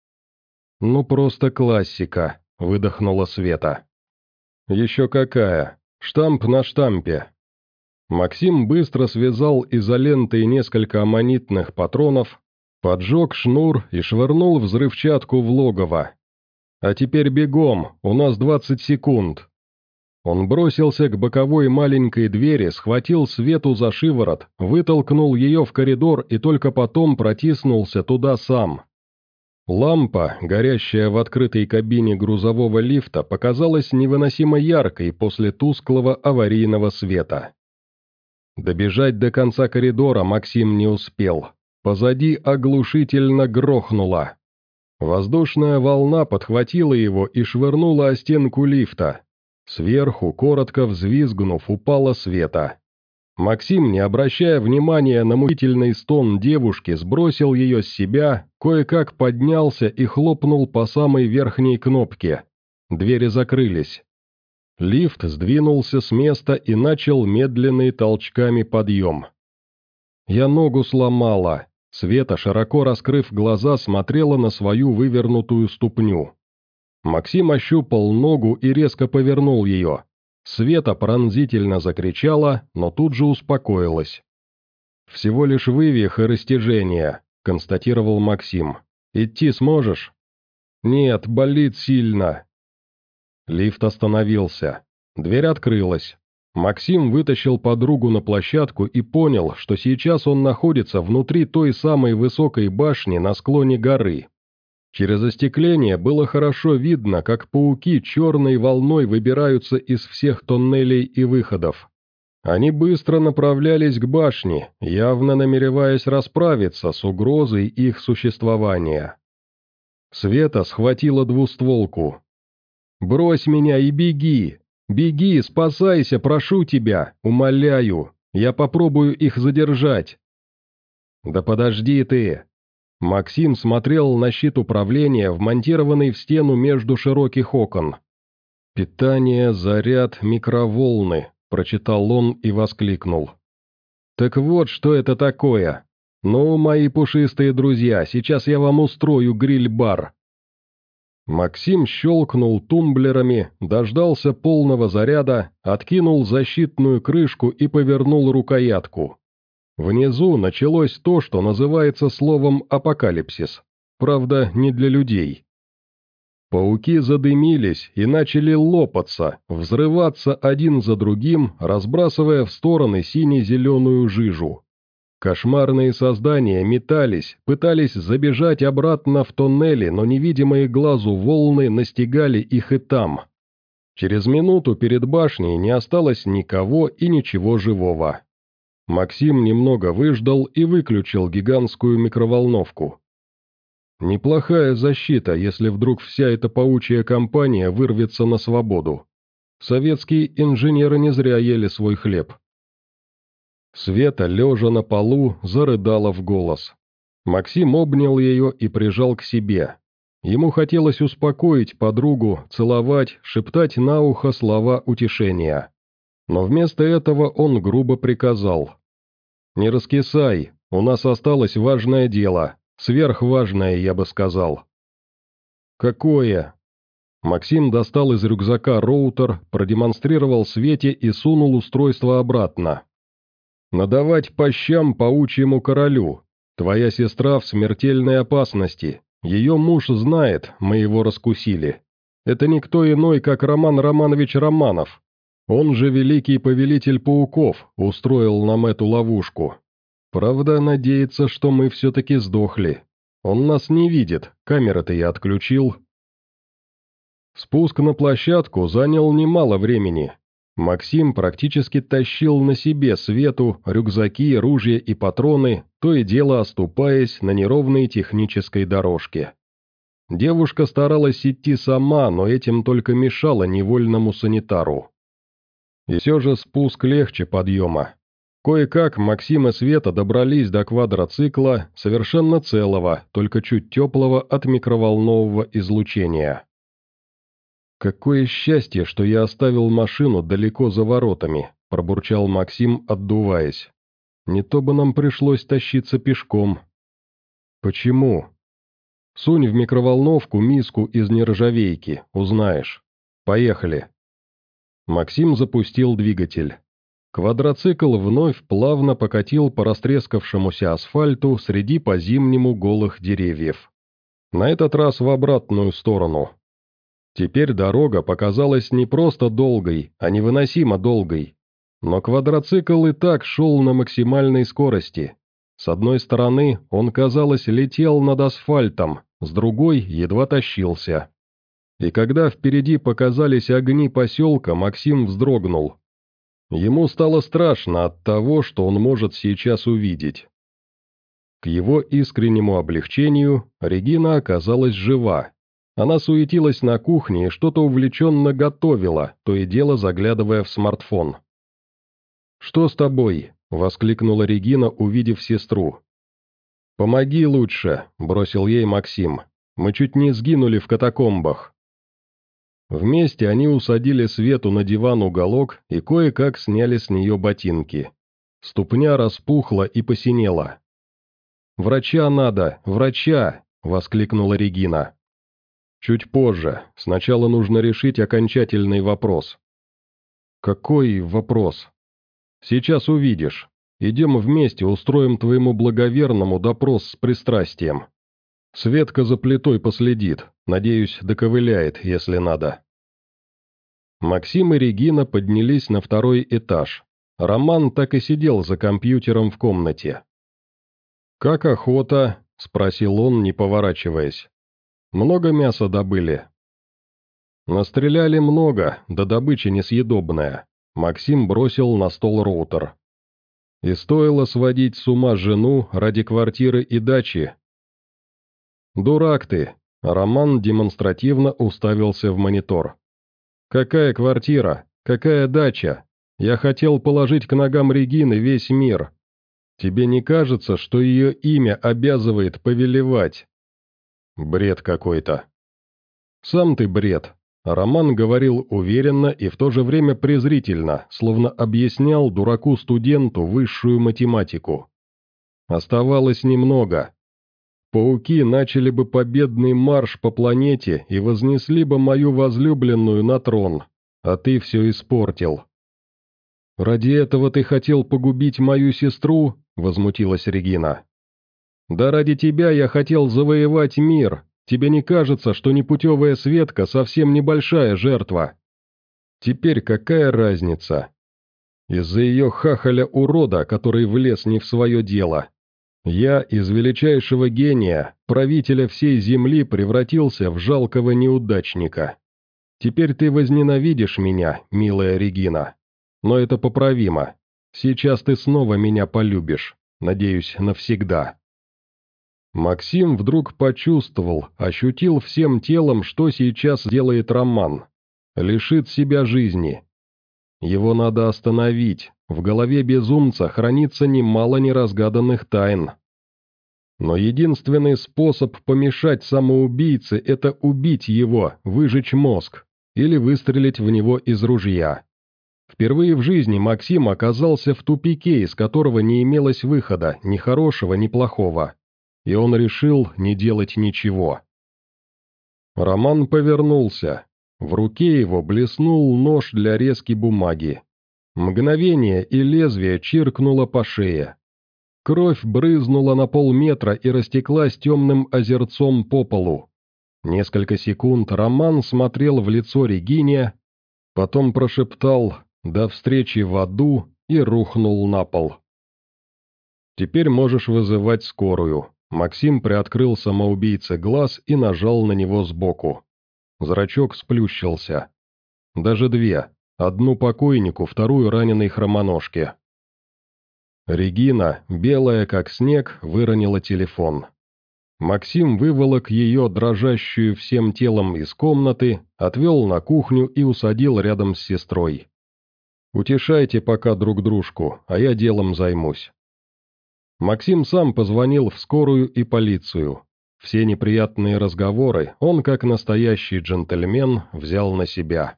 «Ну просто классика», — выдохнула Света. «Еще какая! Штамп на штампе!» Максим быстро связал изолентой несколько аммонитных патронов, поджег шнур и швырнул взрывчатку в логово. «А теперь бегом, у нас двадцать секунд!» Он бросился к боковой маленькой двери, схватил Свету за шиворот, вытолкнул ее в коридор и только потом протиснулся туда сам. Лампа, горящая в открытой кабине грузового лифта, показалась невыносимо яркой после тусклого аварийного света. Добежать до конца коридора Максим не успел. Позади оглушительно грохнуло. Воздушная волна подхватила его и швырнула о стенку лифта. Сверху, коротко взвизгнув, упала Света. Максим, не обращая внимания на мучительный стон девушки, сбросил ее с себя, кое-как поднялся и хлопнул по самой верхней кнопке. Двери закрылись. Лифт сдвинулся с места и начал медленный толчками подъем. «Я ногу сломала», — Света, широко раскрыв глаза, смотрела на свою вывернутую ступню. Максим ощупал ногу и резко повернул ее. Света пронзительно закричала, но тут же успокоилась. «Всего лишь вывих и растяжение», — констатировал Максим. «Идти сможешь?» «Нет, болит сильно». Лифт остановился. Дверь открылась. Максим вытащил подругу на площадку и понял, что сейчас он находится внутри той самой высокой башни на склоне горы. Через остекление было хорошо видно, как пауки черной волной выбираются из всех тоннелей и выходов. Они быстро направлялись к башне, явно намереваясь расправиться с угрозой их существования. Света схватила двустволку. «Брось меня и беги! Беги, спасайся, прошу тебя, умоляю! Я попробую их задержать!» «Да подожди ты!» Максим смотрел на щит управления, вмонтированный в стену между широких окон. «Питание, заряд, микроволны», — прочитал он и воскликнул. «Так вот, что это такое. Ну, мои пушистые друзья, сейчас я вам устрою гриль-бар». Максим щелкнул тумблерами, дождался полного заряда, откинул защитную крышку и повернул рукоятку. Внизу началось то, что называется словом «апокалипсис». Правда, не для людей. Пауки задымились и начали лопаться, взрываться один за другим, разбрасывая в стороны сине-зеленую жижу. Кошмарные создания метались, пытались забежать обратно в тоннели, но невидимые глазу волны настигали их и там. Через минуту перед башней не осталось никого и ничего живого. Максим немного выждал и выключил гигантскую микроволновку. Неплохая защита, если вдруг вся эта паучья компания вырвется на свободу. Советские инженеры не зря ели свой хлеб. Света, лежа на полу, зарыдала в голос. Максим обнял ее и прижал к себе. Ему хотелось успокоить подругу, целовать, шептать на ухо слова утешения. Но вместо этого он грубо приказал. «Не раскисай, у нас осталось важное дело, сверхважное, я бы сказал». «Какое?» Максим достал из рюкзака роутер, продемонстрировал Свете и сунул устройство обратно. «Надавать по щам паучьему королю. Твоя сестра в смертельной опасности. Ее муж знает, мы его раскусили. Это никто иной, как Роман Романович Романов. Он же великий повелитель пауков устроил нам эту ловушку. Правда, надеется, что мы все-таки сдохли. Он нас не видит, камеры-то я отключил». Спуск на площадку занял немало времени. Максим практически тащил на себе Свету, рюкзаки, ружья и патроны, то и дело оступаясь на неровной технической дорожке. Девушка старалась идти сама, но этим только мешала невольному санитару. И все же спуск легче подъема. Кое-как Максим и Света добрались до квадроцикла, совершенно целого, только чуть теплого от микроволнового излучения. «Какое счастье, что я оставил машину далеко за воротами», – пробурчал Максим, отдуваясь. «Не то бы нам пришлось тащиться пешком». «Почему?» «Сунь в микроволновку миску из нержавейки, узнаешь. Поехали». Максим запустил двигатель. Квадроцикл вновь плавно покатил по растрескавшемуся асфальту среди по-зимнему голых деревьев. На этот раз в обратную сторону. Теперь дорога показалась не просто долгой, а невыносимо долгой. Но квадроцикл и так шел на максимальной скорости. С одной стороны, он, казалось, летел над асфальтом, с другой едва тащился. И когда впереди показались огни поселка, Максим вздрогнул. Ему стало страшно от того, что он может сейчас увидеть. К его искреннему облегчению Регина оказалась жива. Она суетилась на кухне и что-то увлеченно готовила, то и дело заглядывая в смартфон. «Что с тобой?» – воскликнула Регина, увидев сестру. «Помоги лучше», – бросил ей Максим. «Мы чуть не сгинули в катакомбах». Вместе они усадили Свету на диван-уголок и кое-как сняли с нее ботинки. Ступня распухла и посинела. «Врача надо, врача!» – воскликнула Регина. «Чуть позже, сначала нужно решить окончательный вопрос». «Какой вопрос?» «Сейчас увидишь. Идем вместе, устроим твоему благоверному допрос с пристрастием. Светка за плитой последит, надеюсь, доковыляет, если надо». Максим и Регина поднялись на второй этаж. Роман так и сидел за компьютером в комнате. «Как охота?» – спросил он, не поворачиваясь. «Много мяса добыли?» «Настреляли много, да добыча несъедобная». Максим бросил на стол роутер. «И стоило сводить с ума жену ради квартиры и дачи?» «Дурак ты!» – Роман демонстративно уставился в монитор. «Какая квартира? Какая дача? Я хотел положить к ногам Регины весь мир. Тебе не кажется, что ее имя обязывает повелевать?» «Бред какой-то». «Сам ты бред», — Роман говорил уверенно и в то же время презрительно, словно объяснял дураку-студенту высшую математику. Оставалось немного. Пауки начали бы победный марш по планете и вознесли бы мою возлюбленную на трон, а ты все испортил. «Ради этого ты хотел погубить мою сестру?» — возмутилась Регина. «Да ради тебя я хотел завоевать мир. Тебе не кажется, что непутевая Светка совсем небольшая жертва? Теперь какая разница? Из-за ее хахаля-урода, который влез не в свое дело. Я из величайшего гения, правителя всей земли, превратился в жалкого неудачника. Теперь ты возненавидишь меня, милая Регина. Но это поправимо. Сейчас ты снова меня полюбишь, надеюсь, навсегда». Максим вдруг почувствовал, ощутил всем телом, что сейчас делает Роман. Лишит себя жизни. Его надо остановить, в голове безумца хранится немало неразгаданных тайн. Но единственный способ помешать самоубийце – это убить его, выжечь мозг, или выстрелить в него из ружья. Впервые в жизни Максим оказался в тупике, из которого не имелось выхода, ни хорошего, ни плохого. И он решил не делать ничего. Роман повернулся. В руке его блеснул нож для резки бумаги. Мгновение, и лезвие чиркнуло по шее. Кровь брызнула на полметра и растеклась темным озерцом по полу. Несколько секунд Роман смотрел в лицо Регине, потом прошептал «До встречи в аду» и рухнул на пол. «Теперь можешь вызывать скорую». Максим приоткрыл самоубийце глаз и нажал на него сбоку. Зрачок сплющился. Даже две. Одну покойнику, вторую раненой хромоножке. Регина, белая как снег, выронила телефон. Максим выволок ее, дрожащую всем телом, из комнаты, отвел на кухню и усадил рядом с сестрой. «Утешайте пока друг дружку, а я делом займусь». Максим сам позвонил в скорую и полицию. Все неприятные разговоры он, как настоящий джентльмен, взял на себя.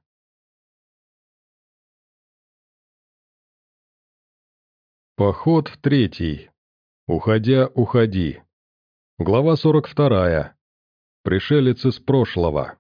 Поход третий. Уходя, уходи. Глава сорок вторая. Пришелец из прошлого.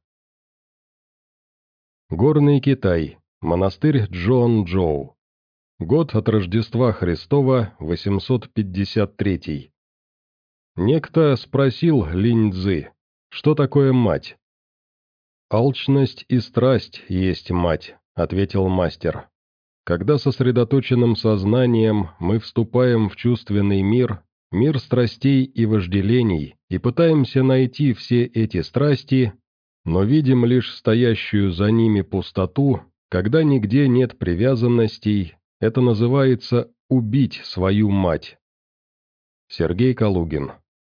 Горный Китай. Монастырь Джоан-Джоу. Год от Рождества Христова, восемьсот пятьдесят третий. Некто спросил Линь-Цзы, что такое мать? «Алчность и страсть есть мать», — ответил мастер. «Когда сосредоточенным сознанием мы вступаем в чувственный мир, мир страстей и вожделений, и пытаемся найти все эти страсти, но видим лишь стоящую за ними пустоту, когда нигде нет привязанностей, это называется «убить свою мать». Сергей Калугин.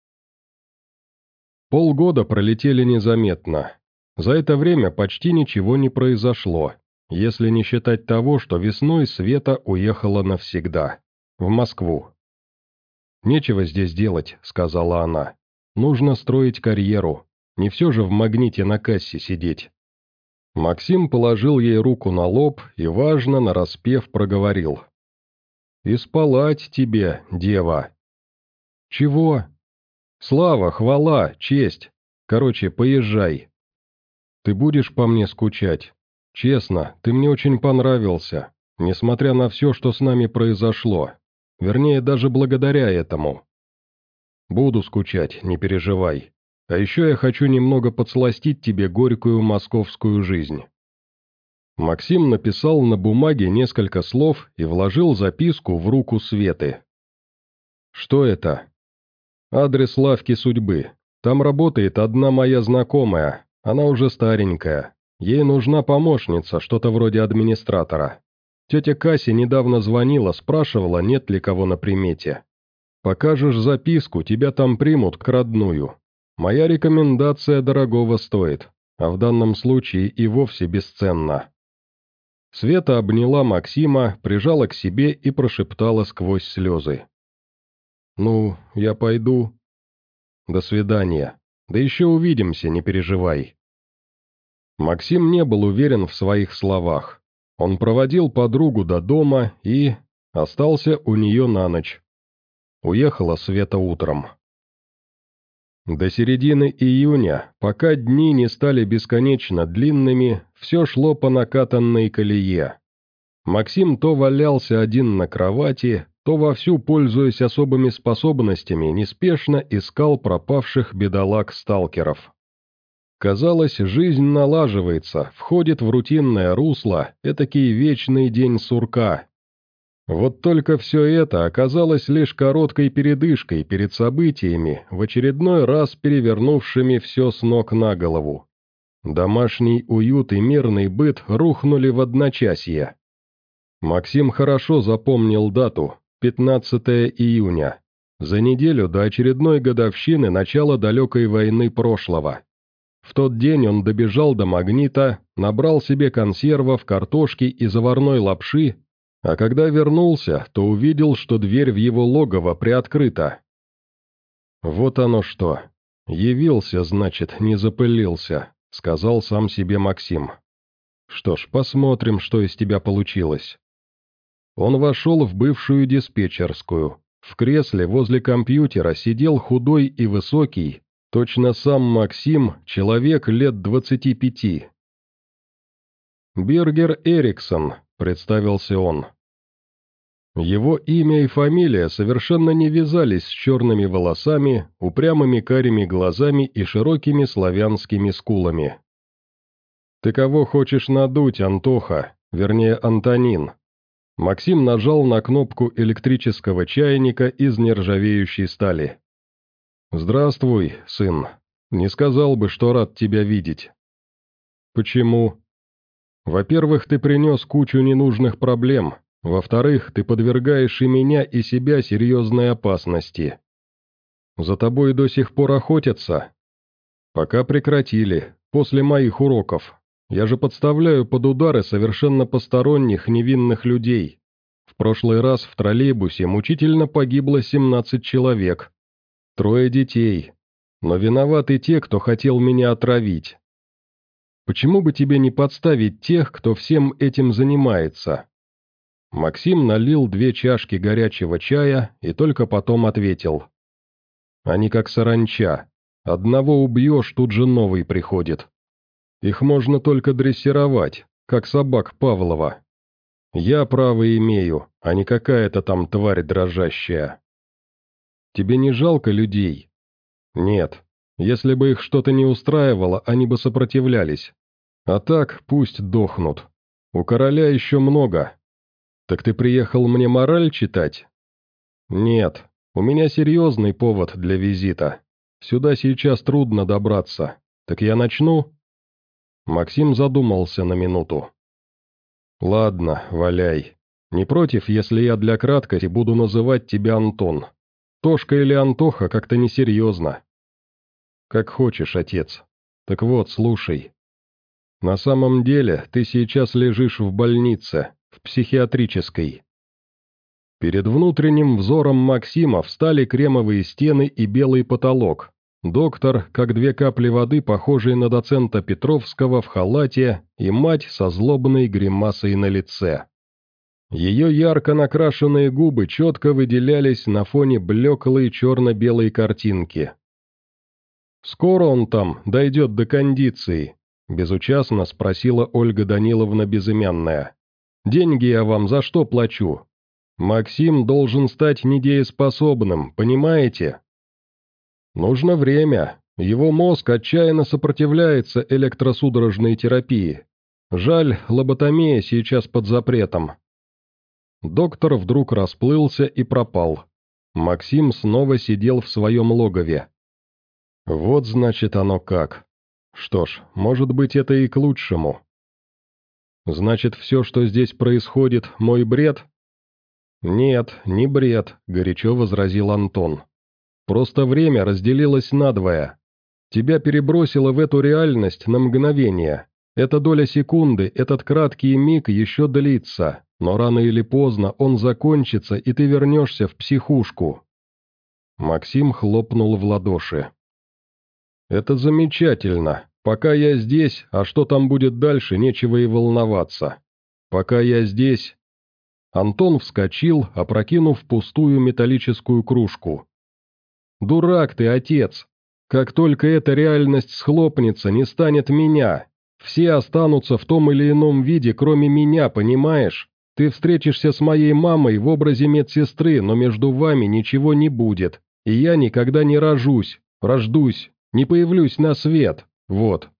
Полгода пролетели незаметно. За это время почти ничего не произошло, если не считать того, что весной Света уехала навсегда. В Москву. «Нечего здесь делать», — сказала она. «Нужно строить карьеру. Не все же в магните на кассе сидеть». Максим положил ей руку на лоб и, важно, нараспев проговорил. «И спалать тебе, дева». «Чего?» «Слава, хвала, честь. Короче, поезжай. Ты будешь по мне скучать? Честно, ты мне очень понравился, несмотря на все, что с нами произошло. Вернее, даже благодаря этому. Буду скучать, не переживай. А еще я хочу немного подсластить тебе горькую московскую жизнь». Максим написал на бумаге несколько слов и вложил записку в руку Светы. «Что это?» «Адрес лавки судьбы. Там работает одна моя знакомая, она уже старенькая. Ей нужна помощница, что-то вроде администратора. Тетя Кася недавно звонила, спрашивала, нет ли кого на примете. Покажешь записку, тебя там примут к родную. Моя рекомендация дорогого стоит, а в данном случае и вовсе бесценна». Света обняла Максима, прижала к себе и прошептала сквозь слезы. «Ну, я пойду. До свидания. Да еще увидимся, не переживай». Максим не был уверен в своих словах. Он проводил подругу до дома и... остался у нее на ночь. Уехала Света утром. До середины июня, пока дни не стали бесконечно длинными, все шло по накатанной колее. Максим то валялся один на кровати, то вовсю, пользуясь особыми способностями, неспешно искал пропавших бедолаг-сталкеров. Казалось, жизнь налаживается, входит в рутинное русло, этакий вечный день сурка. Вот только все это оказалось лишь короткой передышкой перед событиями, в очередной раз перевернувшими все с ног на голову. Домашний уют и мирный быт рухнули в одночасье. Максим хорошо запомнил дату – пятнадцатое июня, за неделю до очередной годовщины начала далекой войны прошлого. В тот день он добежал до магнита, набрал себе консервов, картошки и заварной лапши, а когда вернулся, то увидел, что дверь в его логово приоткрыта. «Вот оно что. Явился, значит, не запылился», — сказал сам себе Максим. «Что ж, посмотрим, что из тебя получилось». Он вошел в бывшую диспетчерскую. В кресле возле компьютера сидел худой и высокий, точно сам Максим, человек лет двадцати пяти. «Биргер Эриксон», — представился он. Его имя и фамилия совершенно не вязались с черными волосами, упрямыми карими глазами и широкими славянскими скулами. «Ты кого хочешь надуть, Антоха? Вернее, Антонин?» Максим нажал на кнопку электрического чайника из нержавеющей стали. «Здравствуй, сын. Не сказал бы, что рад тебя видеть». «Почему?» «Во-первых, ты принес кучу ненужных проблем. Во-вторых, ты подвергаешь и меня, и себя серьезной опасности». За тобой до сих пор охотятся?» «Пока прекратили, после моих уроков. Я же подставляю под удары совершенно посторонних невинных людей. В прошлый раз в троллейбусе мучительно погибло семнадцать человек. Трое детей. Но виноваты те, кто хотел меня отравить. Почему бы тебе не подставить тех, кто всем этим занимается?» Максим налил две чашки горячего чая и только потом ответил. «Они как саранча. Одного убьешь, тут же новый приходит. Их можно только дрессировать, как собак Павлова. Я право имею, а не какая-то там тварь дрожащая. Тебе не жалко людей?» «Нет. Если бы их что-то не устраивало, они бы сопротивлялись. А так пусть дохнут. У короля еще много. Так ты приехал мне мораль читать?» «Нет, у меня серьезный повод для визита. Сюда сейчас трудно добраться. Так я начну?» Максим задумался на минуту. «Ладно, валяй. Не против, если я для краткости буду называть тебя Антон? Тошка или Антоха как-то несерьезно». «Как хочешь, отец. Так вот, слушай. На самом деле ты сейчас лежишь в больнице, в психиатрической». Перед внутренним взором Максима встали кремовые стены и белый потолок. Доктор, как две капли воды, похожий на доцента Петровского в халате, и мать со злобной гримасой на лице. Ее ярко накрашенные губы четко выделялись на фоне блеклой черно-белой картинки. «Скоро он там дойдет до кондиции?» – безучастно спросила Ольга Даниловна Безымянная. «Деньги я вам за что плачу? Максим должен стать недееспособным, понимаете? Нужно время. Его мозг отчаянно сопротивляется электросудорожной терапии. Жаль, лоботомия сейчас под запретом». Доктор вдруг расплылся и пропал. Максим снова сидел в своем логове. Вот значит оно как. Что ж, может быть, это и к лучшему. Значит, все, что здесь происходит, мой бред? Нет, не бред, горячо возразил Антон. Просто время разделилось надвое. Тебя перебросило в эту реальность на мгновение. Эта доля секунды, этот краткий миг еще длится, но рано или поздно он закончится, и ты вернешься в психушку. Максим хлопнул в ладоши. «Это замечательно. Пока я здесь, а что там будет дальше, нечего и волноваться. Пока я здесь...» Антон вскочил, опрокинув пустую металлическую кружку. «Дурак ты, отец! Как только эта реальность схлопнется, не станет меня. Все останутся в том или ином виде, кроме меня, понимаешь? Ты встретишься с моей мамой в образе медсестры, но между вами ничего не будет, и я никогда не рожусь, рождусь, не появлюсь на свет, вот».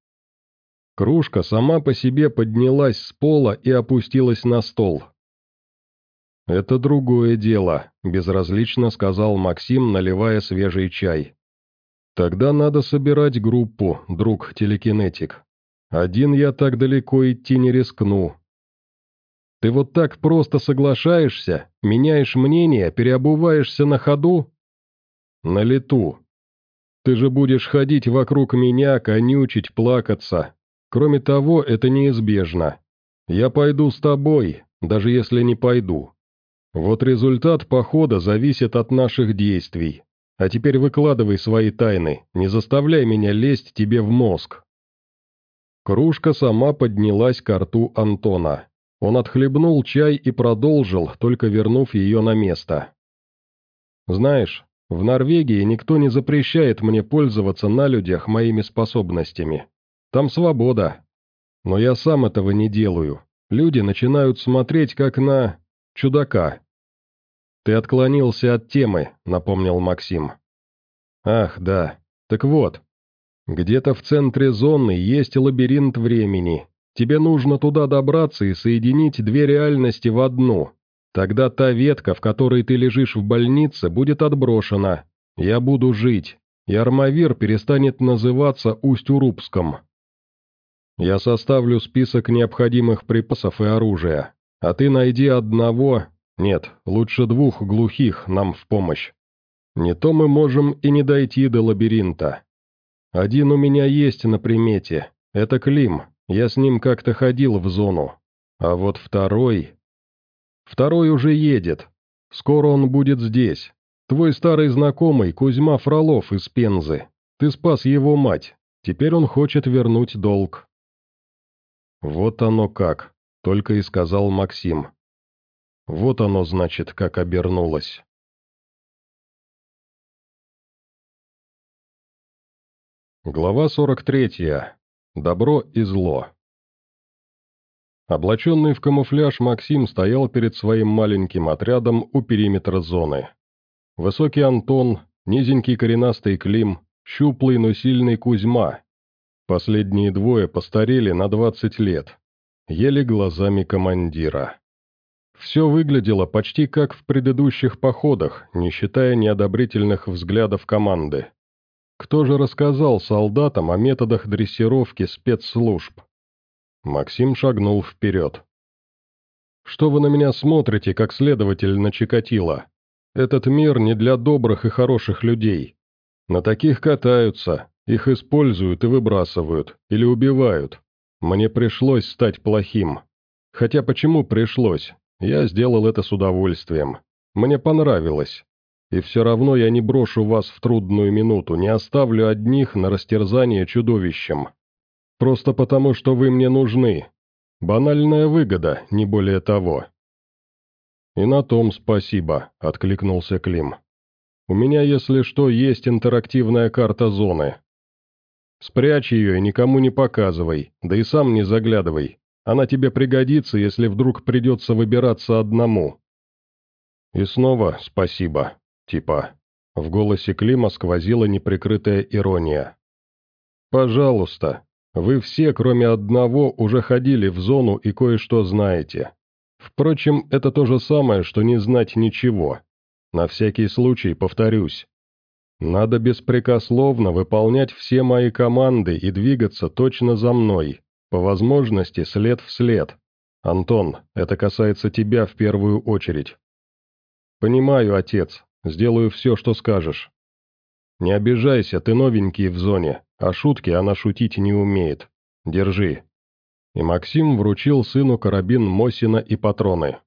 Кружка сама по себе поднялась с пола и опустилась на стол. «Это другое дело», – безразлично сказал Максим, наливая свежий чай. «Тогда надо собирать группу, друг телекинетик. Один я так далеко идти не рискну». «Ты вот так просто соглашаешься, меняешь мнение, переобуваешься на ходу?» «На лету. Ты же будешь ходить вокруг меня, конючить, плакаться. Кроме того, это неизбежно. Я пойду с тобой, даже если не пойду. Вот результат похода зависит от наших действий. А теперь выкладывай свои тайны, не заставляй меня лезть тебе в мозг». Кружка сама поднялась ко рту Антона. Он отхлебнул чай и продолжил, только вернув ее на место. «Знаешь, в Норвегии никто не запрещает мне пользоваться на людях моими способностями. Там свобода. Но я сам этого не делаю. Люди начинают смотреть как на... чудака». «Ты отклонился от темы», — напомнил Максим. «Ах, да. Так вот. Где-то в центре зоны есть лабиринт времени. Тебе нужно туда добраться и соединить две реальности в одну. Тогда та ветка, в которой ты лежишь в больнице, будет отброшена. Я буду жить, и Армавир перестанет называться Усть-Урупском. Я составлю список необходимых припасов и оружия, а ты найди одного, нет, лучше двух глухих нам в помощь. Не то мы можем и не дойти до лабиринта. Один у меня есть на примете. Это Клим. Я с ним как-то ходил в зону. А вот второй... Второй уже едет. Скоро он будет здесь. Твой старый знакомый Кузьма Фролов из Пензы. Ты спас его мать. Теперь он хочет вернуть долг». «Вот оно как», — только и сказал Максим. «Вот оно, значит, как обернулось». Глава сорок третья. Добро и зло. Облаченный в камуфляж Максим стоял перед своим маленьким отрядом у периметра зоны. Высокий Антон, низенький коренастый Клим, щуплый, но сильный Кузьма. Последние двое постарели на двадцать лет. Ели глазами командира. Все выглядело почти как в предыдущих походах, не считая неодобрительных взглядов команды. Кто же рассказал солдатам о методах дрессировки спецслужб? Максим шагнул вперед. «Что вы на меня смотрите, как следователь на Чикатило? Этот мир не для добрых и хороших людей. На таких катаются, их используют и выбрасывают, или убивают. Мне пришлось стать плохим. Хотя почему пришлось? Я сделал это с удовольствием. Мне понравилось. И все равно я не брошу вас в трудную минуту, не оставлю одних на растерзание чудовищем. Просто потому, что вы мне нужны. Банальная выгода, не более того». «И на том спасибо», — откликнулся Клим. «У меня, если что, есть интерактивная карта зоны. Спрячь ее и никому не показывай, да и сам не заглядывай. Она тебе пригодится, если вдруг придется выбираться одному». «И снова спасибо», типа. В голосе Клима сквозила неприкрытая ирония. «Пожалуйста. Вы все, кроме одного, уже ходили в зону и кое-что знаете. Впрочем, это то же самое, что не знать ничего. На всякий случай повторюсь. Надо беспрекословно выполнять все мои команды и двигаться точно за мной, по возможности след в след. Антон, это касается тебя в первую очередь». «Понимаю, отец, сделаю все, что скажешь». «Не обижайся, ты новенький в зоне, а шутки она шутить не умеет. Держи». И Максим вручил сыну карабин Мосина и патроны.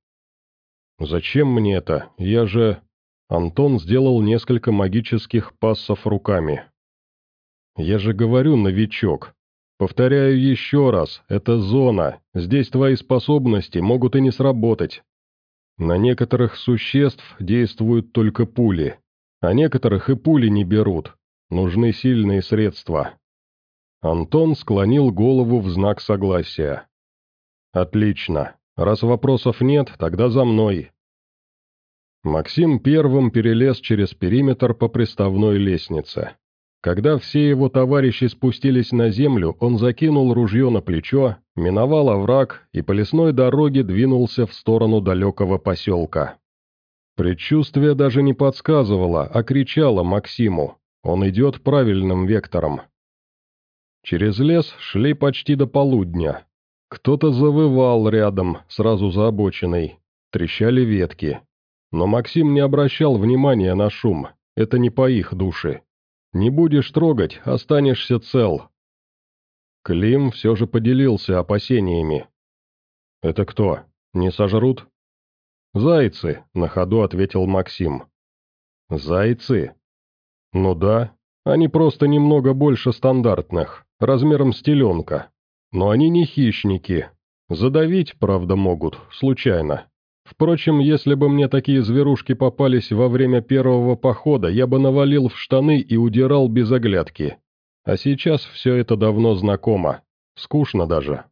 «Зачем мне это? Я же...» Антон сделал несколько магических пассов руками. «Я же говорю, новичок. Повторяю еще раз, это зона, здесь твои способности могут и не сработать. На некоторых существ действуют только пули, а некоторых и пули не берут. Нужны сильные средства». Антон склонил голову в знак согласия. «Отлично. Раз вопросов нет, тогда за мной». Максим первым перелез через периметр по приставной лестнице. Когда все его товарищи спустились на землю, он закинул ружье на плечо, миновал овраг и по лесной дороге двинулся в сторону далекого поселка. Предчувствие даже не подсказывало, а кричало Максиму. Он идет правильным вектором. Через лес шли почти до полудня. Кто-то завывал рядом, сразу за обочиной. Трещали ветки. Но Максим не обращал внимания на шум. Это не по их душе. Не будешь трогать, останешься цел. Клим все же поделился опасениями. «Это кто? Не сожрут?» «Зайцы», — на ходу ответил Максим. «Зайцы?» «Ну да, они просто немного больше стандартных, размером с теленка. Но они не хищники. Задавить, правда, могут, случайно. Впрочем, если бы мне такие зверушки попались во время первого похода, я бы навалил в штаны и удирал без оглядки. А сейчас все это давно знакомо. Скучно даже».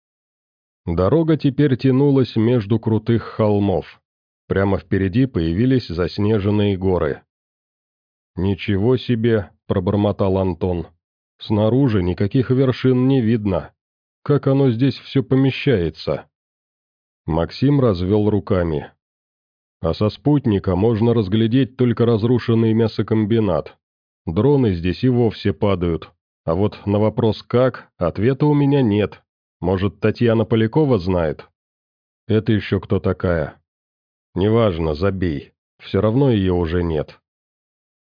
Дорога теперь тянулась между крутых холмов. Прямо впереди появились заснеженные горы. «Ничего себе!» – пробормотал Антон. «Снаружи никаких вершин не видно. Как оно здесь все помещается?» Максим развел руками. «А со спутника можно разглядеть только разрушенный мясокомбинат. Дроны здесь и вовсе падают. А вот на вопрос «как» ответа у меня нет. Может, Татьяна Полякова знает?» «Это еще кто такая?» «Неважно, забей. Все равно ее уже нет».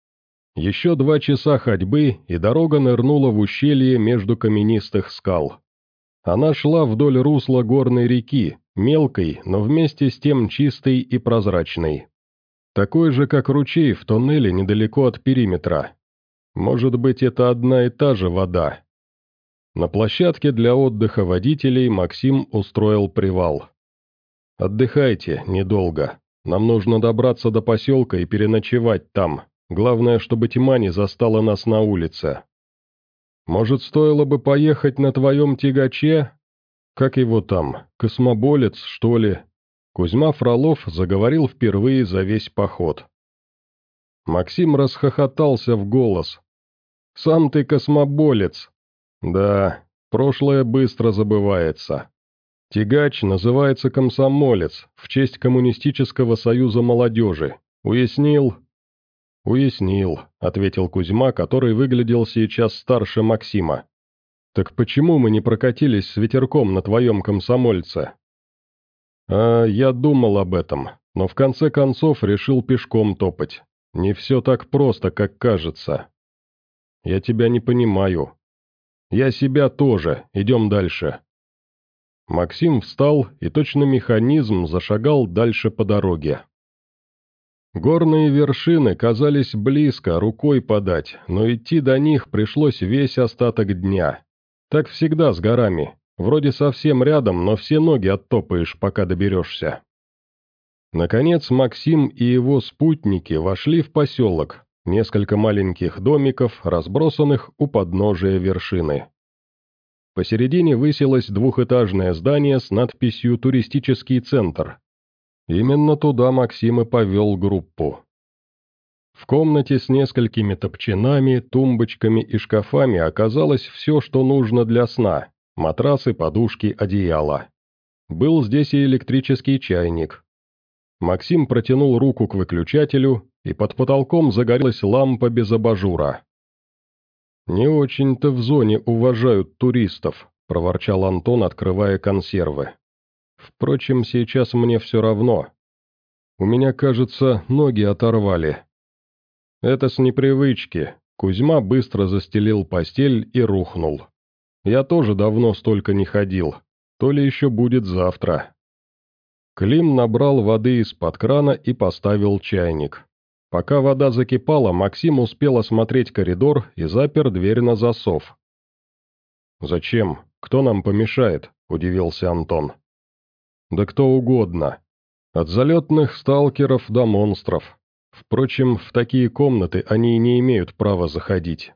Еще два часа ходьбы, и дорога нырнула в ущелье между каменистых скал. Она шла вдоль русла горной реки, мелкой, но вместе с тем чистой и прозрачной. Такой же, как ручей в тоннеле недалеко от периметра. Может быть, это одна и та же вода. На площадке для отдыха водителей Максим устроил привал. «Отдыхайте, недолго. Нам нужно добраться до поселка и переночевать там. Главное, чтобы тьма не застала нас на улице. Может, стоило бы поехать на твоем тягаче? Как его там, космоболец, что ли?» Кузьма Фролов заговорил впервые за весь поход. Максим расхохотался в голос. «Сам ты космоболец!» «Да, прошлое быстро забывается. Тягач называется комсомолец, в честь Коммунистического союза молодежи. Уяснил?» «Уяснил», — ответил Кузьма, который выглядел сейчас старше Максима. «Так почему мы не прокатились с ветерком на твоем комсомольце?» «А, я думал об этом, но в конце концов решил пешком топать. Не все так просто, как кажется». «Я тебя не понимаю». «Я себя тоже, идем дальше». Максим встал и точно механизм зашагал дальше по дороге. Горные вершины казались близко, рукой подать, но идти до них пришлось весь остаток дня. Так всегда с горами, вроде совсем рядом, но все ноги оттопаешь, пока доберешься. Наконец Максим и его спутники вошли в поселок, несколько маленьких домиков, разбросанных у подножия вершины. Посередине высилось двухэтажное здание с надписью «Туристический центр». Именно туда Максим и повел группу. В комнате с несколькими топчанами, тумбочками и шкафами оказалось все, что нужно для сна – матрасы, подушки, одеяло. Был здесь и электрический чайник. Максим протянул руку к выключателю, и под потолком загорелась лампа без абажура. «Не очень-то в зоне уважают туристов», – проворчал Антон, открывая консервы. «Впрочем, сейчас мне все равно. У меня, кажется, ноги оторвали». «Это с непривычки». Кузьма быстро застелил постель и рухнул. «Я тоже давно столько не ходил. То ли еще будет завтра». Клим набрал воды из-под крана и поставил чайник. Пока вода закипала, Максим успел осмотреть коридор и запер дверь на засов. «Зачем? Кто нам помешает?» – удивился Антон. «Да кто угодно. От залетных сталкеров до монстров. Впрочем, в такие комнаты они не имеют права заходить».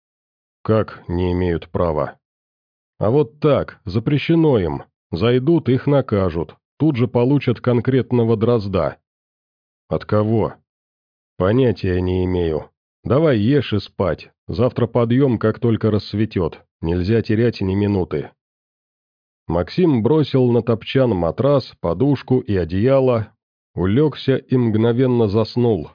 «Как не имеют права?» «А вот так, запрещено им. Зайдут, их накажут. Тут же получат конкретного дрозда». «От кого?» «Понятия не имею. Давай ешь и спать. Завтра подъем, как только рассветет. Нельзя терять ни минуты». Максим бросил на топчан матрас, подушку и одеяло, улегся и мгновенно заснул.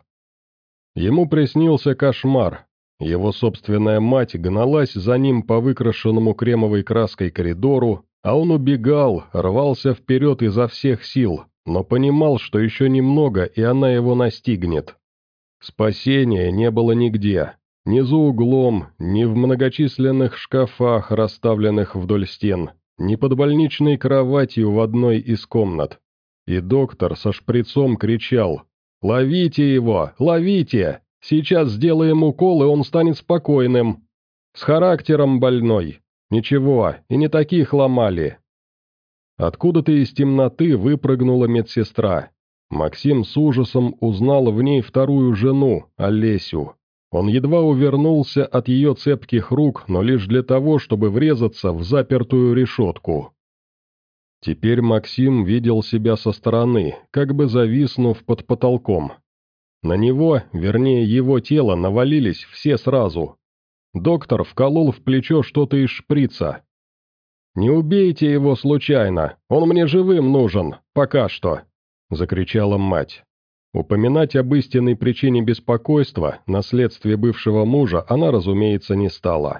Ему приснился кошмар. Его собственная мать гналась за ним по выкрашенному кремовой краской коридору, а он убегал, рвался вперед изо всех сил, но понимал, что еще немного, и она его настигнет. Спасения не было нигде, ни за углом, ни в многочисленных шкафах, расставленных вдоль стен, ни под больничной кроватью в одной из комнат. И доктор со шприцом кричал: «Ловите его! Ловите! Сейчас сделаем укол, и он станет спокойным. С характером больной. Ничего, и не таких ломали». Откуда-то из темноты выпрыгнула медсестра. Максим с ужасом узнал в ней вторую жену, Олесю. Он едва увернулся от ее цепких рук, но лишь для того, чтобы врезаться в запертую решетку. Теперь Максим видел себя со стороны, как бы зависнув под потолком. На него, вернее его тело, навалились все сразу. Доктор вколол в плечо что-то из шприца. «Не убейте его случайно, он мне живым нужен, пока что», — закричала мать. Упоминать об истинной причине беспокойства, наследстве бывшего мужа, она, разумеется, не стала.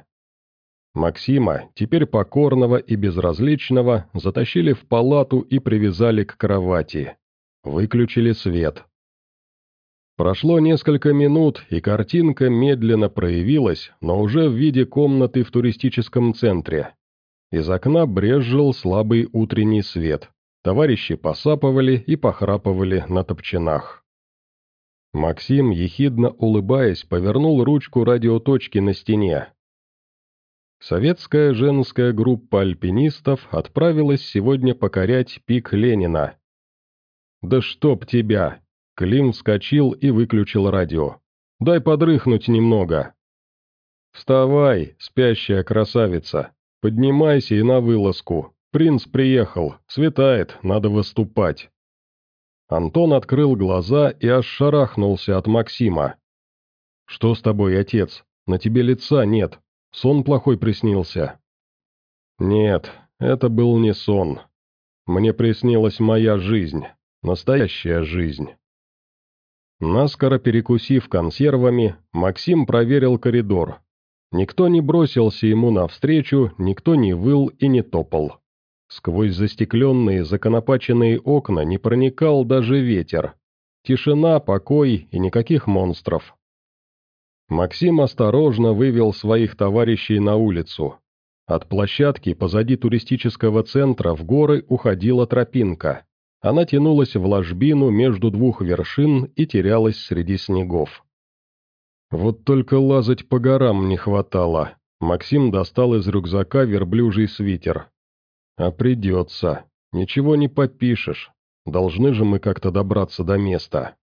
Максима, теперь покорного и безразличного, затащили в палату и привязали к кровати. Выключили свет. Прошло несколько минут, и картинка медленно проявилась, но уже в виде комнаты в туристическом центре. Из окна брезжил слабый утренний свет. Товарищи посапывали и похрапывали на топчанах. Максим, ехидно улыбаясь, повернул ручку радиоточки на стене. Советская женская группа альпинистов отправилась сегодня покорять пик Ленина. «Да чтоб тебя!» Клим вскочил и выключил радио. «Дай подрыхнуть немного». «Вставай, спящая красавица. Поднимайся и на вылазку. Принц приехал. Светает, надо выступать». Антон открыл глаза и аж шарахнулся от Максима. «Что с тобой, отец? На тебе лица нет. Сон плохой приснился». «Нет, это был не сон. Мне приснилась моя жизнь. Настоящая жизнь». Наскоро перекусив консервами, Максим проверил коридор. Никто не бросился ему навстречу, никто не выл и не топал. Сквозь застекленные, законопаченные окна не проникал даже ветер. Тишина, покой и никаких монстров. Максим осторожно вывел своих товарищей на улицу. От площадки позади туристического центра в горы уходила тропинка. Она тянулась в ложбину между двух вершин и терялась среди снегов. Вот только лазать по горам не хватало. Максим достал из рюкзака верблюжий свитер. А придется. Ничего не попишешь. Должны же мы как-то добраться до места.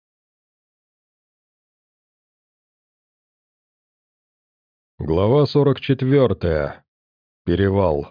Глава сорок четвертая. Перевал.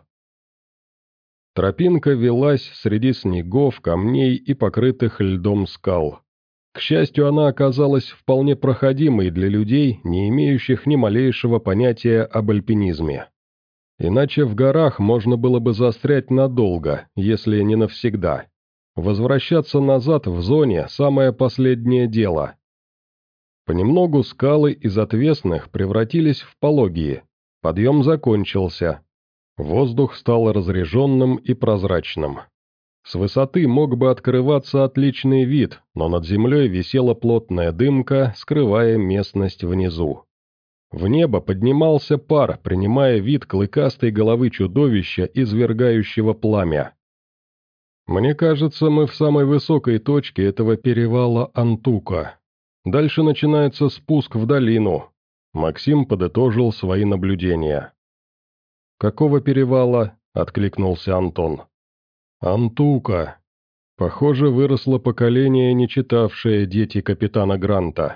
Тропинка велась среди снегов, камней и покрытых льдом скал. К счастью, она оказалась вполне проходимой для людей, не имеющих ни малейшего понятия об альпинизме. Иначе в горах можно было бы застрять надолго, если не навсегда. Возвращаться назад в зоне – самое последнее дело. Понемногу скалы из отвесных превратились в пологие. Подъем закончился. Воздух стал разреженным и прозрачным. С высоты мог бы открываться отличный вид, но над землей висела плотная дымка, скрывая местность внизу. В небо поднимался пар, принимая вид клыкастой головы чудовища, извергающего пламя. «Мне кажется, мы в самой высокой точке этого перевала Антука. Дальше начинается спуск в долину». Максим подытожил свои наблюдения. «Какого перевала?» – откликнулся Антон. «Антука. Похоже, выросло поколение, не читавшее «Дети капитана Гранта».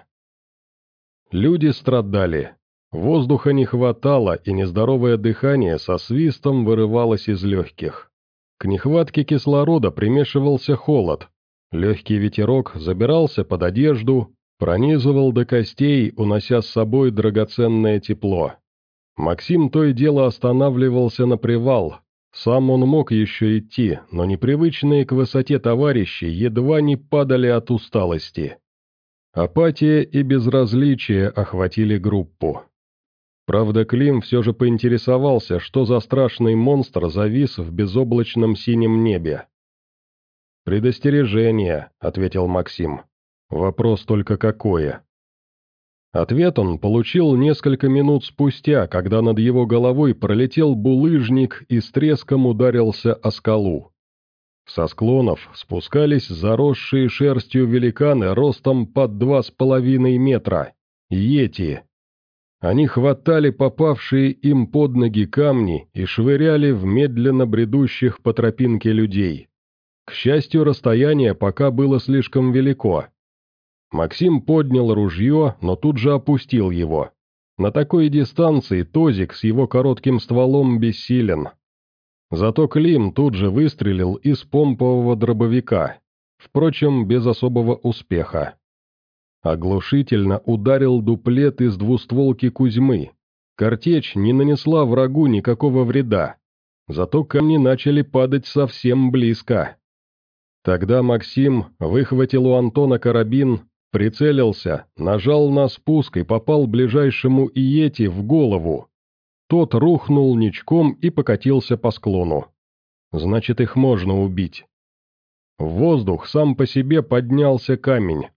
Люди страдали. Воздуха не хватало, и нездоровое дыхание со свистом вырывалось из легких. К нехватке кислорода примешивался холод. Легкий ветерок забирался под одежду, пронизывал до костей, унося с собой драгоценное тепло. Максим то и дело останавливался на привал. Сам он мог еще идти, но непривычные к высоте товарищи едва не падали от усталости. Апатия и безразличие охватили группу. Правда, Клим все же поинтересовался, что за страшный монстр завис в безоблачном синем небе. «Предостережение», — ответил Максим. «Вопрос только какое?» Ответ он получил несколько минут спустя, когда над его головой пролетел булыжник и с треском ударился о скалу. Со склонов спускались заросшие шерстью великаны ростом под два с половиной метра. Йети. Они хватали попавшие им под ноги камни и швыряли в медленно бредущих по тропинке людей. К счастью, расстояние пока было слишком велико. Максим поднял ружье, но тут же опустил его. На такой дистанции Тозик с его коротким стволом бессилен. Зато Клим тут же выстрелил из помпового дробовика, впрочем, без особого успеха. Оглушительно ударил дуплет из двустволки Кузьмы. Картечь не нанесла врагу никакого вреда, зато камни начали падать совсем близко. Тогда Максим выхватил у Антона карабин, прицелился, нажал на спуск и попал ближайшему Йети в голову. Тот рухнул ничком и покатился по склону. Значит, их можно убить. В воздух сам по себе поднялся камень.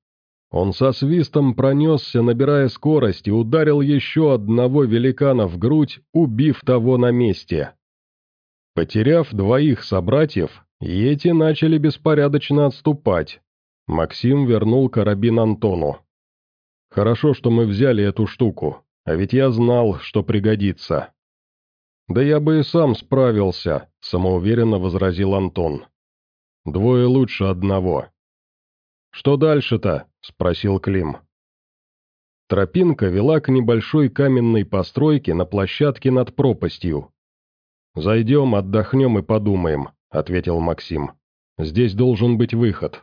Он со свистом пронесся, набирая скорость, и ударил еще одного великана в грудь, убив того на месте. Потеряв двоих собратьев, эти начали беспорядочно отступать. Максим вернул карабин Антону. «Хорошо, что мы взяли эту штуку, а ведь я знал, что пригодится». «Да я бы и сам справился», — самоуверенно возразил Антон. «Двое лучше одного». «Что дальше-то?» — спросил Клим. Тропинка вела к небольшой каменной постройке на площадке над пропастью. «Зайдем, отдохнем и подумаем», — ответил Максим. «Здесь должен быть выход».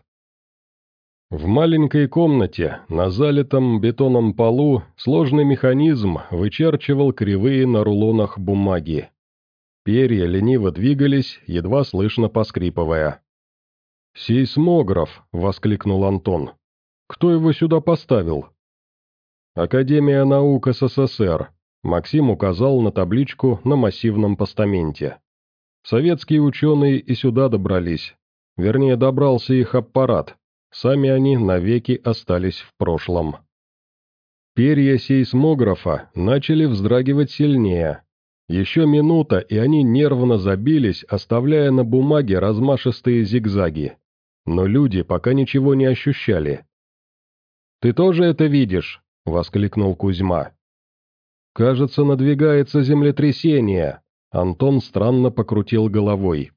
В маленькой комнате, на залитом бетоном полу, сложный механизм вычерчивал кривые на рулонах бумаги. Перья лениво двигались, едва слышно поскрипывая. «Сейсмограф!» — воскликнул Антон. «Кто его сюда поставил?» «Академия наук СССР», — Максим указал на табличку на массивном постаменте. «Советские ученые и сюда добрались. Вернее, добрался их аппарат. Сами они навеки остались в прошлом». Перья сейсмографа начали вздрагивать сильнее. Еще минута, и они нервно забились, оставляя на бумаге размашистые зигзаги. Но люди пока ничего не ощущали. «Ты тоже это видишь?» — воскликнул Кузьма. «Кажется, надвигается землетрясение», — Антон странно покрутил головой.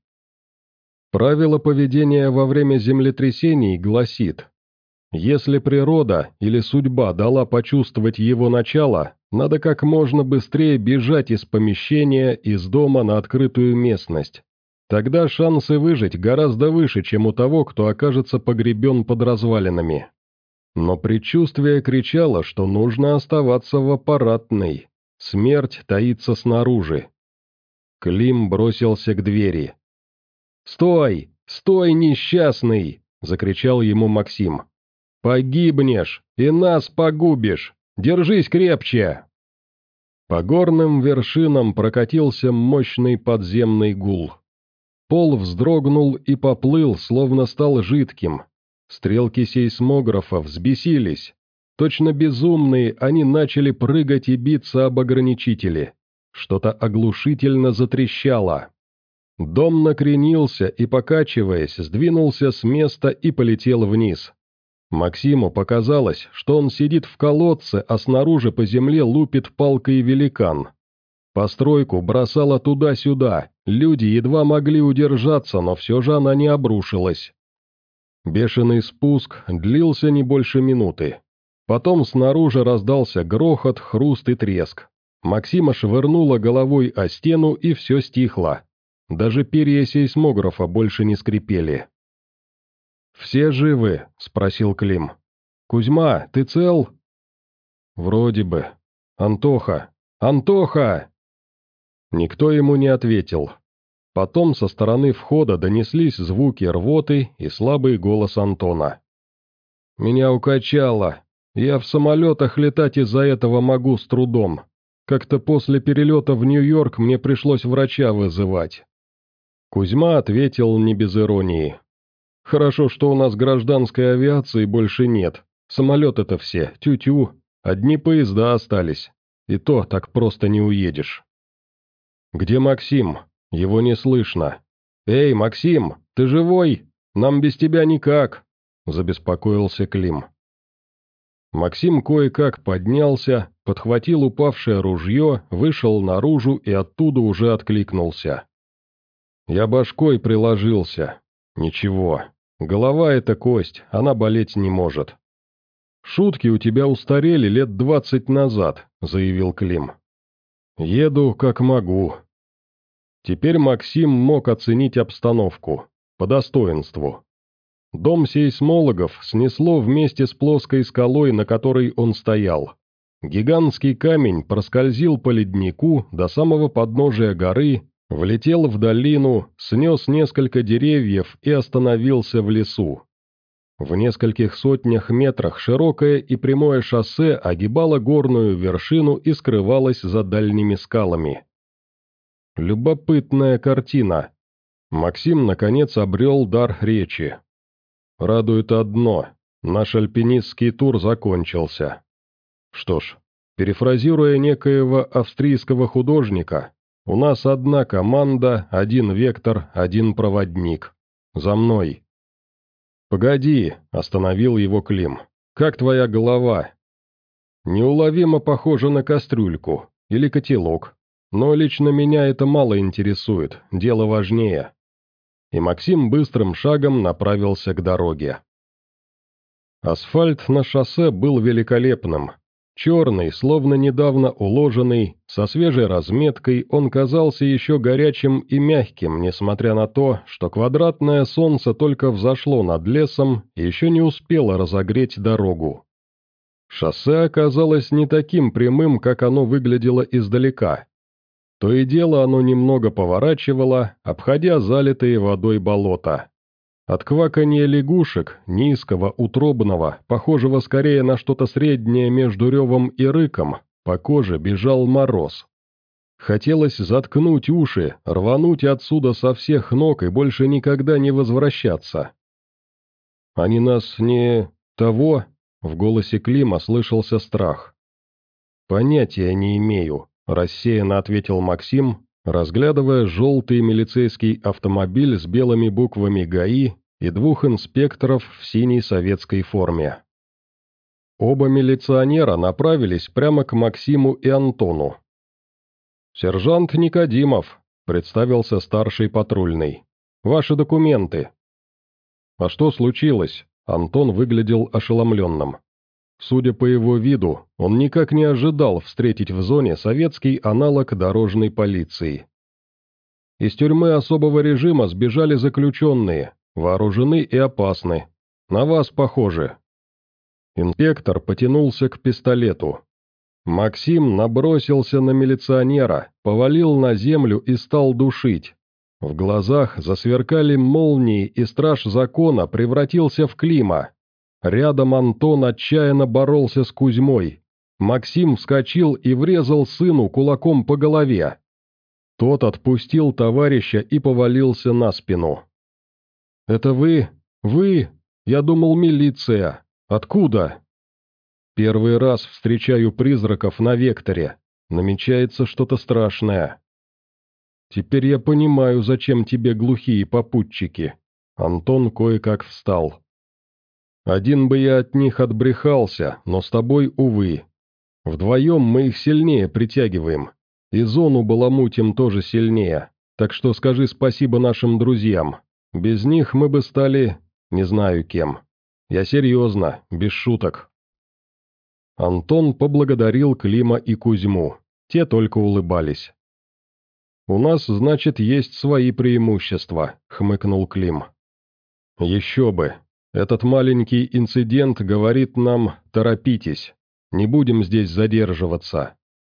Правило поведения во время землетрясений гласит: если природа или судьба дала почувствовать его начало, надо как можно быстрее бежать из помещения, из дома на открытую местность. Тогда шансы выжить гораздо выше, чем у того, кто окажется погребен под развалинами. Но предчувствие кричало, что нужно оставаться в аппаратной. Смерть таится снаружи. Клим бросился к двери. «Стой! Стой, несчастный!» — закричал ему Максим. «Погибнешь, и нас погубишь! Держись крепче!» По горным вершинам прокатился мощный подземный гул. Пол вздрогнул и поплыл, словно стал жидким. Стрелки сейсмографа взбесились. Точно безумные, они начали прыгать и биться об ограничители. Что-то оглушительно затрещало. Дом накренился и, покачиваясь, сдвинулся с места и полетел вниз. Максиму показалось, что он сидит в колодце, а снаружи по земле лупит палкой великан. Постройку бросало туда-сюда, люди едва могли удержаться, но все же она не обрушилась. Бешеный спуск длился не больше минуты. Потом снаружи раздался грохот, хруст и треск. Максима швырнуло головой о стену, и все стихло. Даже перья сейсмографа больше не скрипели. «Все живы?» — спросил Клим. «Кузьма, ты цел?» «Вроде бы. Антоха! Антоха!» Никто ему не ответил. Потом со стороны входа донеслись звуки рвоты и слабый голос Антона. «Меня укачало. Я в самолетах летать из-за этого могу с трудом. Как-то после перелета в Нью-Йорк мне пришлось врача вызывать». Кузьма ответил не без иронии. «Хорошо, что у нас гражданской авиации больше нет. Самолеты-то все, тю-тю, одни поезда остались. И то так просто не уедешь». «Где Максим? Его не слышно. Эй, Максим, ты живой? Нам без тебя никак», — забеспокоился Клим. Максим кое-как поднялся, подхватил упавшее ружье, вышел наружу и оттуда уже откликнулся. «Я башкой приложился. Ничего. Голова — это кость, она болеть не может». «Шутки у тебя устарели лет двадцать назад», — заявил Клим. «Еду как могу». Теперь Максим мог оценить обстановку, по достоинству. Дом сейсмологов снесло вместе с плоской скалой, на которой он стоял. Гигантский камень проскользил по леднику до самого подножия горы, влетел в долину, снес несколько деревьев и остановился в лесу. В нескольких сотнях метрах широкое и прямое шоссе огибало горную вершину и скрывалось за дальними скалами. Любопытная картина. Максим, наконец, обрел дар речи. Радует одно. Наш альпинистский тур закончился. Что ж, перефразируя некоего австрийского художника, у нас одна команда, один вектор, один проводник. За мной. «Погоди», — остановил его Клим. «Как твоя голова?» «Неуловимо похожа на кастрюльку или котелок. Но лично меня это мало интересует, дело важнее». И Максим быстрым шагом направился к дороге. Асфальт на шоссе был великолепным. Черный, словно недавно уложенный, со свежей разметкой, он казался еще горячим и мягким, несмотря на то, что квадратное солнце только взошло над лесом и еще не успело разогреть дорогу. Шоссе оказалось не таким прямым, как оно выглядело издалека. То и дело оно немного поворачивало, обходя залитые водой болота. От кваканья лягушек, низкого, утробного, похожего скорее на что-то среднее между ревом и рыком, по коже бежал мороз. Хотелось заткнуть уши, рвануть отсюда со всех ног и больше никогда не возвращаться. «Они нас не... того?» — в голосе Клима слышался страх. «Понятия не имею», — рассеянно ответил Максим, разглядывая желтый милицейский автомобиль с белыми буквами ГАИ и двух инспекторов в синей советской форме. Оба милиционера направились прямо к Максиму и Антону. «Сержант Никодимов», — представился старший патрульный. «Ваши документы». «А что случилось?» — Антон выглядел ошеломленным. Судя по его виду, он никак не ожидал встретить в зоне советский аналог дорожной полиции. Из тюрьмы особого режима сбежали заключенные, вооружены и опасны. На вас похоже». Инспектор потянулся к пистолету. Максим набросился на милиционера, повалил на землю и стал душить. В глазах засверкали молнии, и страж закона превратился в Клима. Рядом Антон отчаянно боролся с Кузьмой. Максим вскочил и врезал сыну кулаком по голове. Тот отпустил товарища и повалился на спину. «Это вы? Вы? Я думал, милиция. Откуда?» «Первый раз встречаю призраков на векторе. Намечается что-то страшное». «Теперь я понимаю, зачем тебе глухие попутчики». Антон кое-как встал. «Один бы я от них отбрехался, но с тобой, увы. Вдвоем мы их сильнее притягиваем, и зону баламутим тоже сильнее, так что скажи спасибо нашим друзьям. Без них мы бы стали... не знаю кем. Я серьезно, без шуток». Антон поблагодарил Клима и Кузьму, те только улыбались. «У нас, значит, есть свои преимущества», — хмыкнул Клим. «Еще бы. Этот маленький инцидент говорит нам, торопитесь, не будем здесь задерживаться».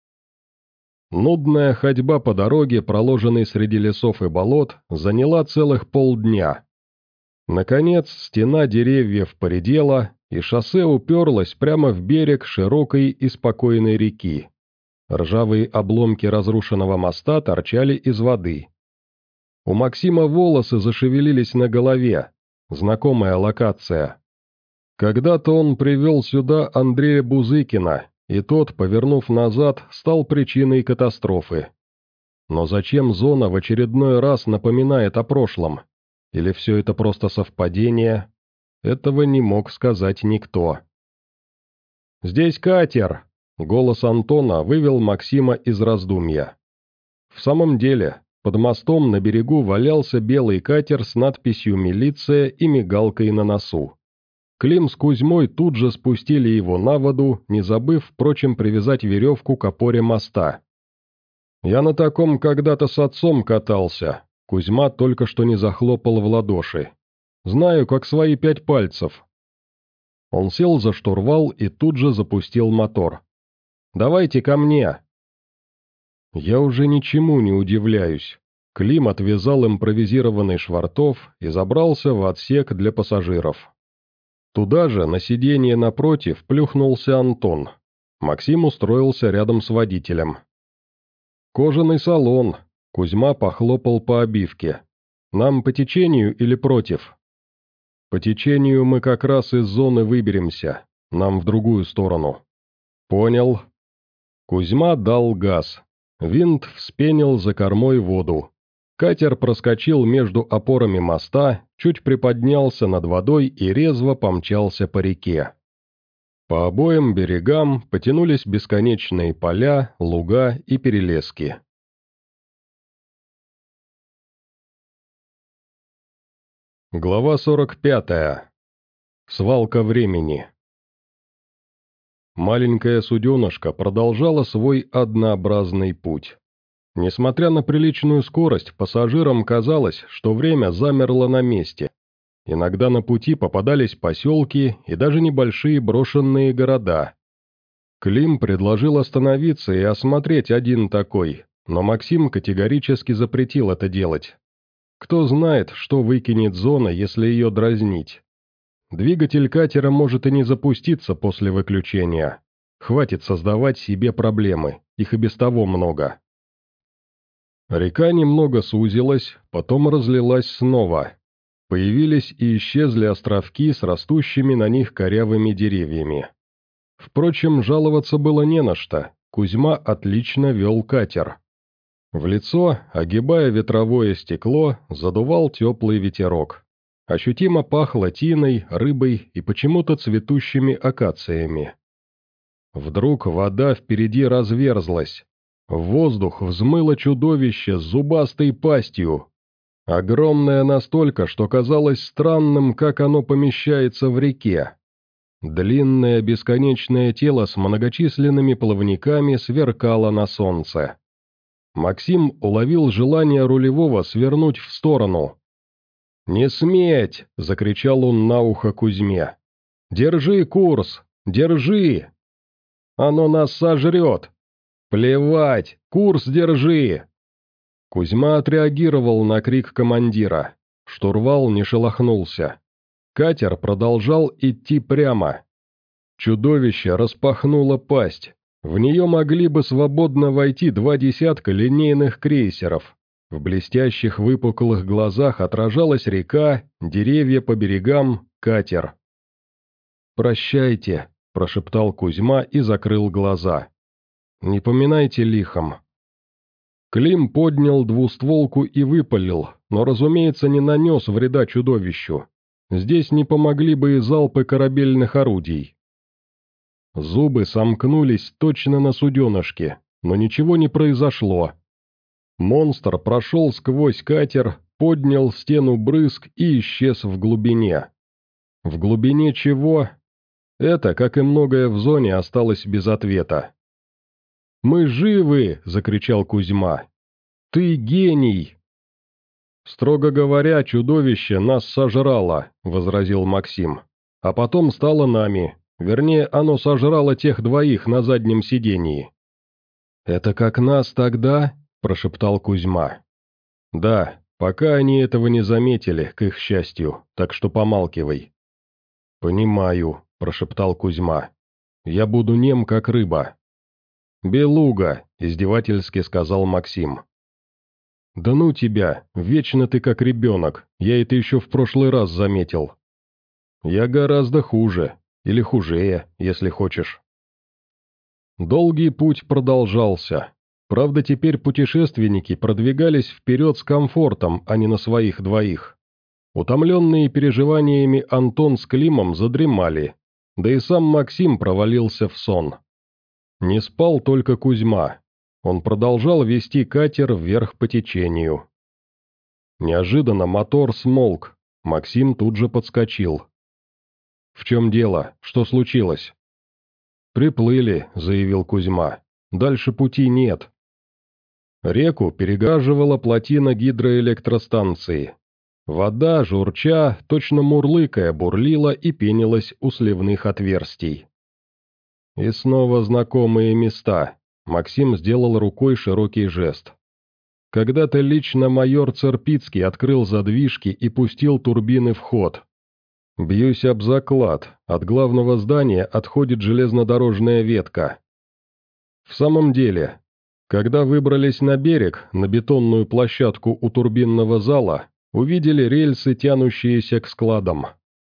Нудная ходьба по дороге, проложенной среди лесов и болот, заняла целых полдня. Наконец, стена деревьев поредела, и шоссе уперлось прямо в берег широкой и спокойной реки. Ржавые обломки разрушенного моста торчали из воды. У Максима волосы зашевелились на голове. Знакомая локация. Когда-то он привел сюда Андрея Бузыкина, и тот, повернув назад, стал причиной катастрофы. Но зачем зона в очередной раз напоминает о прошлом? Или все это просто совпадение? Этого не мог сказать никто. «Здесь катер!» — голос Антона вывел Максима из раздумья. В самом деле, под мостом на берегу валялся белый катер с надписью «Милиция» и мигалкой на носу. Клим с Кузьмой тут же спустили его на воду, не забыв, впрочем, привязать веревку к опоре моста. «Я на таком когда-то с отцом катался», — Кузьма только что не захлопал в ладоши. «Знаю, как свои пять пальцев». Он сел за штурвал и тут же запустил мотор. «Давайте ко мне». Я уже ничему не удивляюсь. Клим отвязал импровизированный швартов и забрался в отсек для пассажиров. Туда же, на сиденье напротив, плюхнулся Антон. Максим устроился рядом с водителем. «Кожаный салон», — Кузьма похлопал по обивке. «Нам по течению или против?» По течению мы как раз из зоны выберемся, нам в другую сторону». «Понял». Кузьма дал газ. Винт вспенил за кормой воду. Катер проскочил между опорами моста, чуть приподнялся над водой и резво помчался по реке. По обоим берегам потянулись бесконечные поля, луга и перелески. Глава сорок пятая. Свалка времени. Маленькая суденышко продолжала свой однообразный путь. Несмотря на приличную скорость, пассажирам казалось, что время замерло на месте. Иногда на пути попадались поселки и даже небольшие брошенные города. Клим предложил остановиться и осмотреть один такой, но Максим категорически запретил это делать. Кто знает, что выкинет зона, если ее дразнить. Двигатель катера может и не запуститься после выключения. Хватит создавать себе проблемы, их и без того много. Река немного сузилась, потом разлилась снова. Появились и исчезли островки с растущими на них корявыми деревьями. Впрочем, жаловаться было не на что, Кузьма отлично вел катер. В лицо, огибая ветровое стекло, задувал теплый ветерок. Ощутимо пахло тиной, рыбой и почему-то цветущими акациями. Вдруг вода впереди разверзлась. В воздух взмыло чудовище с зубастой пастью. Огромное настолько, что казалось странным, как оно помещается в реке. Длинное бесконечное тело с многочисленными плавниками сверкало на солнце. Максим уловил желание рулевого свернуть в сторону. «Не сметь!» — закричал он на ухо Кузьме. «Держи курс! Держи! Оно нас сожрет! Плевать! Курс держи!» Кузьма отреагировал на крик командира. Штурвал не шелохнулся. Катер продолжал идти прямо. Чудовище распахнуло пасть. В нее могли бы свободно войти два десятка линейных крейсеров. В блестящих выпуклых глазах отражалась река, деревья по берегам, катер. «Прощайте», – прошептал Кузьма и закрыл глаза. «Не поминайте лихом». Клим поднял двустволку и выпалил, но, разумеется, не нанес вреда чудовищу. Здесь не помогли бы и залпы корабельных орудий. Зубы сомкнулись точно на суденышке, но ничего не произошло. Монстр прошел сквозь катер, поднял стену брызг и исчез в глубине. В глубине чего? Это, как и многое в зоне, осталось без ответа. «Мы живы!» — закричал Кузьма. «Ты гений!» «Строго говоря, чудовище нас сожрало», — возразил Максим. «А потом стало нами. Вернее, оно сожрало тех двоих на заднем сидении». «Это как нас тогда?» — прошептал Кузьма. «Да, пока они этого не заметили, к их счастью, так что помалкивай». «Понимаю», — прошептал Кузьма. «Я буду нем, как рыба». «Белуга», — издевательски сказал Максим. «Да ну тебя, вечно ты как ребенок, я это еще в прошлый раз заметил». «Я гораздо хуже, или хужее, если хочешь». Долгий путь продолжался. Правда, теперь путешественники продвигались вперед с комфортом, а не на своих двоих. Утомленные переживаниями Антон с Климом задремали, да и сам Максим провалился в сон. Не спал только Кузьма. Он продолжал вести катер вверх по течению. Неожиданно мотор смолк. Максим тут же подскочил. «В чем дело? Что случилось?» «Приплыли», — заявил Кузьма. «Дальше пути нет». Реку перегаживала плотина гидроэлектростанции. Вода, журча, точно мурлыкая, бурлила и пенилась у сливных отверстий. И снова знакомые места. Максим сделал рукой широкий жест. Когда-то лично майор Церпицкий открыл задвижки и пустил турбины в ход. Бьюсь об заклад, от главного здания отходит железнодорожная ветка. В самом деле, когда выбрались на берег, на бетонную площадку у турбинного зала, увидели рельсы, тянущиеся к складам.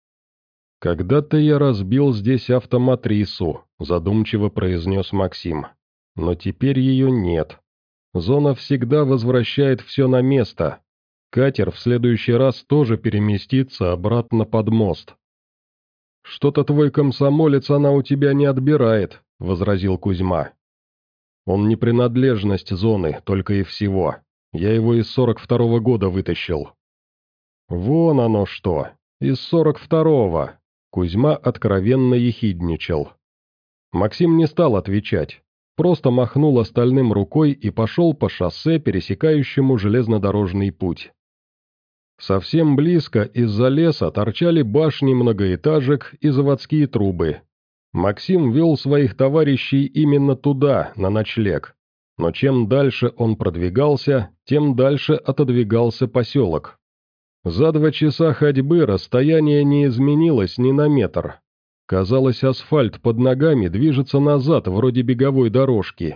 «Когда-то я разбил здесь автоматрису», — задумчиво произнес Максим. «Но теперь ее нет. Зона всегда возвращает все на место. Катер в следующий раз тоже переместится обратно под мост». «Что-то твой комсомолец она у тебя не отбирает», — возразил Кузьма. «Он не принадлежность зоны, только и всего. Я его из сорок второго года вытащил». «Вон оно что, из сорок второго». Кузьма откровенно ехидничал. Максим не стал отвечать, просто махнул остальным рукой и пошел по шоссе, пересекающему железнодорожный путь. Совсем близко из-за леса торчали башни многоэтажек и заводские трубы. Максим вел своих товарищей именно туда, на ночлег. Но чем дальше он продвигался, тем дальше отодвигался поселок. За два часа ходьбы расстояние не изменилось ни на метр. Казалось, асфальт под ногами движется назад, вроде беговой дорожки.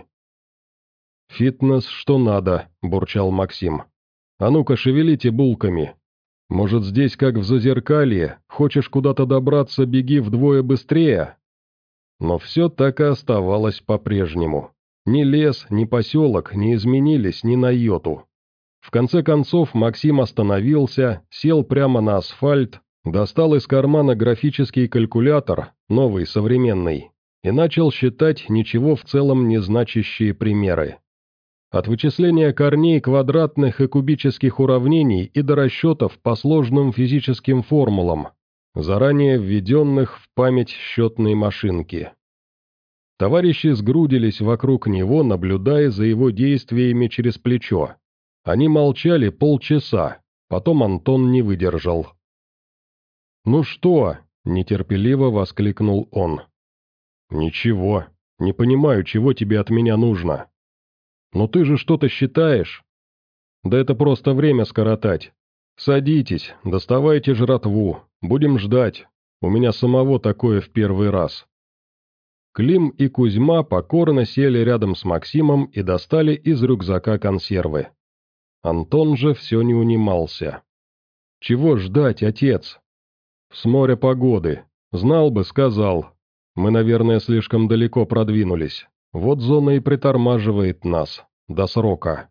«Фитнес что надо», – бурчал Максим. «А ну-ка, шевелите булками. Может, здесь как в Зазеркалье, хочешь куда-то добраться, беги вдвое быстрее?» Но все так и оставалось по-прежнему. Ни лес, ни поселок не изменились ни на йоту. В конце концов Максим остановился, сел прямо на асфальт, достал из кармана графический калькулятор, новый, современный, и начал считать ничего в целом не значащие примеры. От вычисления корней квадратных и кубических уравнений и до расчетов по сложным физическим формулам, заранее введенных в память счетной машинки. Товарищи сгрудились вокруг него, наблюдая за его действиями через плечо. Они молчали полчаса, потом Антон не выдержал. «Ну что?» – нетерпеливо воскликнул он. «Ничего, не понимаю, чего тебе от меня нужно». «Но ты же что-то считаешь?» «Да это просто время скоротать. Садитесь, доставайте жратву, будем ждать. У меня самого такое в первый раз». Клим и Кузьма покорно сели рядом с Максимом и достали из рюкзака консервы. Антон же все не унимался. «Чего ждать, отец?» «С моря погоды. Знал бы, сказал. Мы, наверное, слишком далеко продвинулись. Вот зона и притормаживает нас. До срока».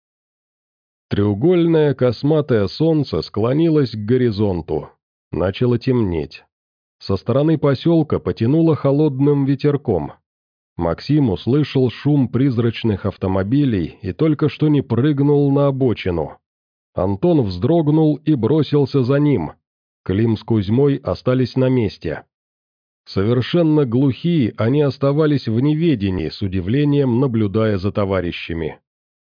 Треугольное косматое солнце склонилось к горизонту. Начало темнеть. Со стороны поселка потянуло холодным ветерком. Максим услышал шум призрачных автомобилей и только что не прыгнул на обочину. Антон вздрогнул и бросился за ним. Клим с Кузьмой остались на месте. Совершенно глухие, они оставались в неведении, с удивлением наблюдая за товарищами.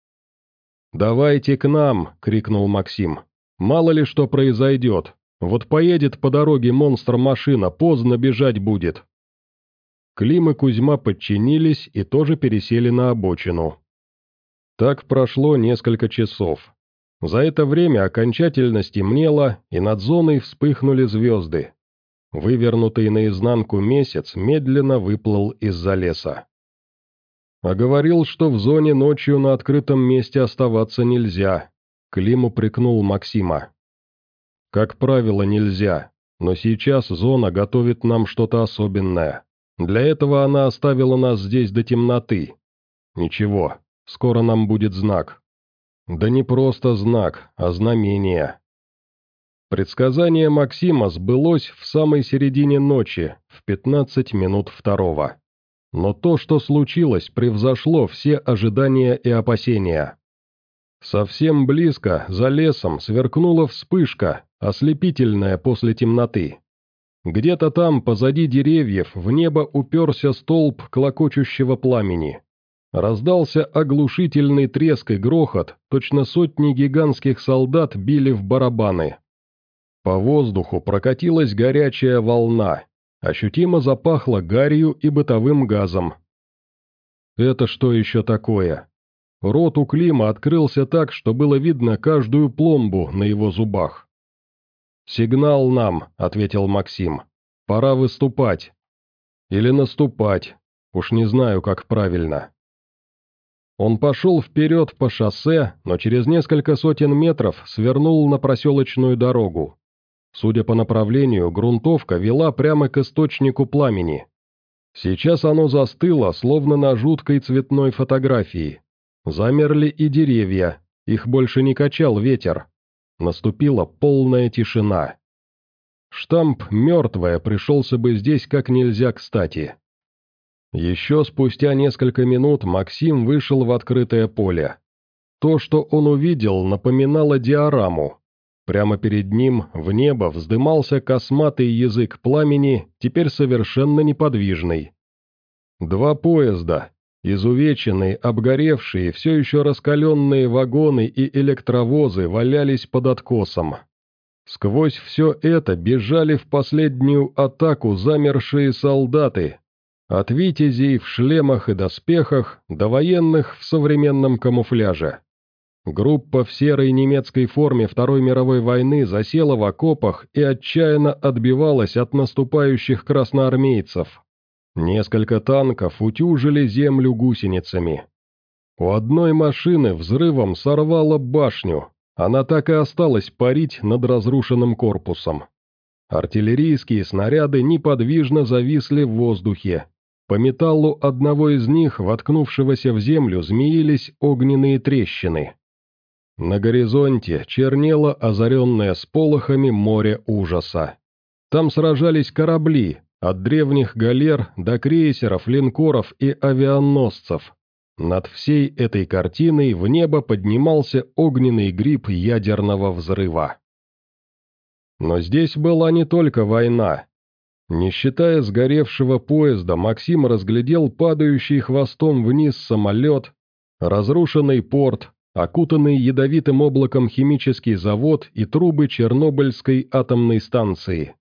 «Давайте к нам!» — крикнул Максим. «Мало ли что произойдет. Вот поедет по дороге монстр-машина, поздно бежать будет». Клим и Кузьма подчинились и тоже пересели на обочину. Так прошло несколько часов. За это время окончательно стемнело, и над зоной вспыхнули звезды. Вывернутый наизнанку месяц медленно выплыл из-за леса. «А говорил, что в зоне ночью на открытом месте оставаться нельзя», — Клим упрекнул Максима. «Как правило, нельзя, но сейчас зона готовит нам что-то особенное. Для этого она оставила нас здесь до темноты. Ничего, скоро нам будет знак». «Да не просто знак, а знамение». Предсказание Максима сбылось в самой середине ночи, в пятнадцать минут второго. Но то, что случилось, превзошло все ожидания и опасения. Совсем близко, за лесом, сверкнула вспышка, ослепительная после темноты. Где-то там, позади деревьев, в небо уперся столб клокочущего пламени. Раздался оглушительный треск и грохот, точно сотни гигантских солдат били в барабаны. По воздуху прокатилась горячая волна, ощутимо запахло гарью и бытовым газом. Это что еще такое? Рот у Клима открылся так, что было видно каждую пломбу на его зубах. «Сигнал нам», — ответил Максим. «Пора выступать. Или наступать. Уж не знаю, как правильно». Он пошел вперед по шоссе, но через несколько сотен метров свернул на проселочную дорогу. Судя по направлению, грунтовка вела прямо к источнику пламени. Сейчас оно застыло, словно на жуткой цветной фотографии. Замерли и деревья, их больше не качал ветер. Наступила полная тишина. Штамп «мертвая» пришелся бы здесь как нельзя кстати. Еще спустя несколько минут Максим вышел в открытое поле. То, что он увидел, напоминало диораму. Прямо перед ним в небо вздымался косматый язык пламени, теперь совершенно неподвижный. Два поезда, изувеченные, обгоревшие, все еще раскаленные вагоны и электровозы валялись под откосом. Сквозь все это бежали в последнюю атаку замершие солдаты, от витязей в шлемах и доспехах до военных в современном камуфляже. Группа в серой немецкой форме Второй мировой войны засела в окопах и отчаянно отбивалась от наступающих красноармейцев. Несколько танков утюжили землю гусеницами. У одной машины взрывом сорвало башню, она так и осталась парить над разрушенным корпусом. Артиллерийские снаряды неподвижно зависли в воздухе. По металлу одного из них, воткнувшегося в землю, змеились огненные трещины. На горизонте чернело озаренное сполохами море ужаса. Там сражались корабли, от древних галер до крейсеров, линкоров и авианосцев. Над всей этой картиной в небо поднимался огненный гриб ядерного взрыва. Но здесь была не только война. Не считая сгоревшего поезда, Максим разглядел падающий хвостом вниз самолет, разрушенный порт, окутанный ядовитым облаком химический завод и трубы Чернобыльской атомной станции.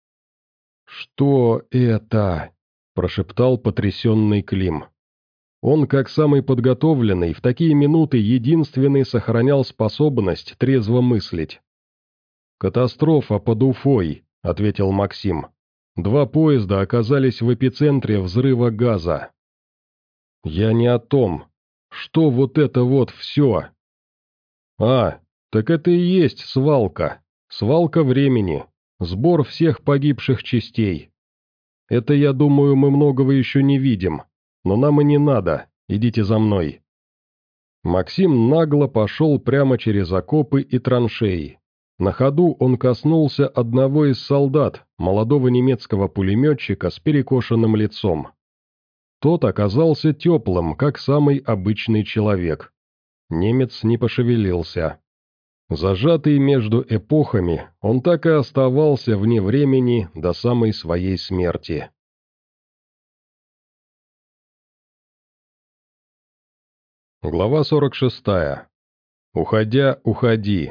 «Что это?» – прошептал потрясенный Клим. Он, как самый подготовленный, в такие минуты единственный сохранял способность трезво мыслить. «Катастрофа под Уфой», – ответил Максим. «Два поезда оказались в эпицентре взрыва газа». «Я не о том. Что вот это вот все?» «А, так это и есть свалка. Свалка времени. Сбор всех погибших частей. Это, я думаю, мы многого еще не видим. Но нам и не надо. Идите за мной». Максим нагло пошел прямо через окопы и траншеи. На ходу он коснулся одного из солдат, молодого немецкого пулеметчика с перекошенным лицом. Тот оказался теплым, как самый обычный человек. Немец не пошевелился. Зажатый между эпохами, он так и оставался вне времени до самой своей смерти. Глава сорок шестая. «Уходя, уходи».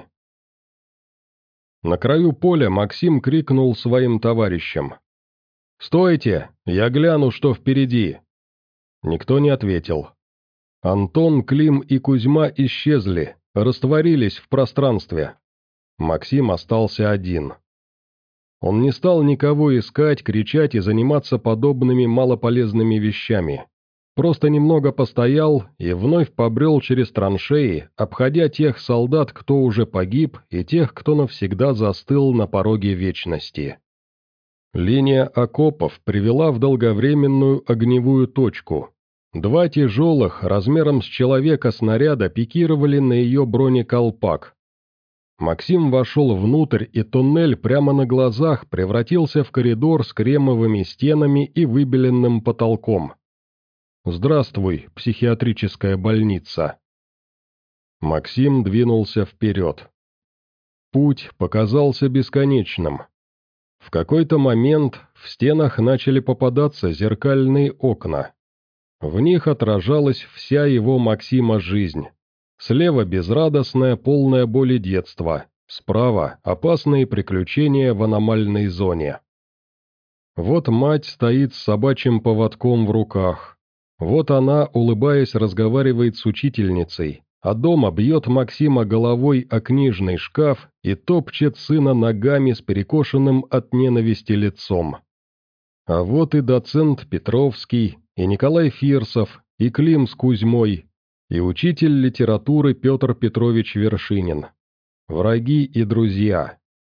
На краю поля Максим крикнул своим товарищам. «Стойте! Я гляну, что впереди!» Никто не ответил. Антон, Клим и Кузьма исчезли, растворились в пространстве. Максим остался один. Он не стал никого искать, кричать и заниматься подобными малополезными вещами. Просто немного постоял и вновь побрел через траншеи, обходя тех солдат, кто уже погиб, и тех, кто навсегда застыл на пороге вечности. Линия окопов привела в долговременную огневую точку. Два тяжелых, размером с человека снаряда, пикировали на ее бронеколпак. Максим вошел внутрь, и туннель прямо на глазах превратился в коридор с кремовыми стенами и выбеленным потолком. «Здравствуй, психиатрическая больница». Максим двинулся вперед. Путь показался бесконечным. В какой-то момент в стенах начали попадаться зеркальные окна. В них отражалась вся его Максима жизнь. Слева безрадостное, полное боли детство, справа опасные приключения в аномальной зоне. Вот мать стоит с собачьим поводком в руках. Вот она, улыбаясь, разговаривает с учительницей, а дома бьет Максима головой о книжный шкаф и топчет сына ногами с перекошенным от ненависти лицом. А вот и доцент Петровский, и Николай Фирсов, и Клим с Кузьмой, и учитель литературы Петр Петрович Вершинин. Враги и друзья.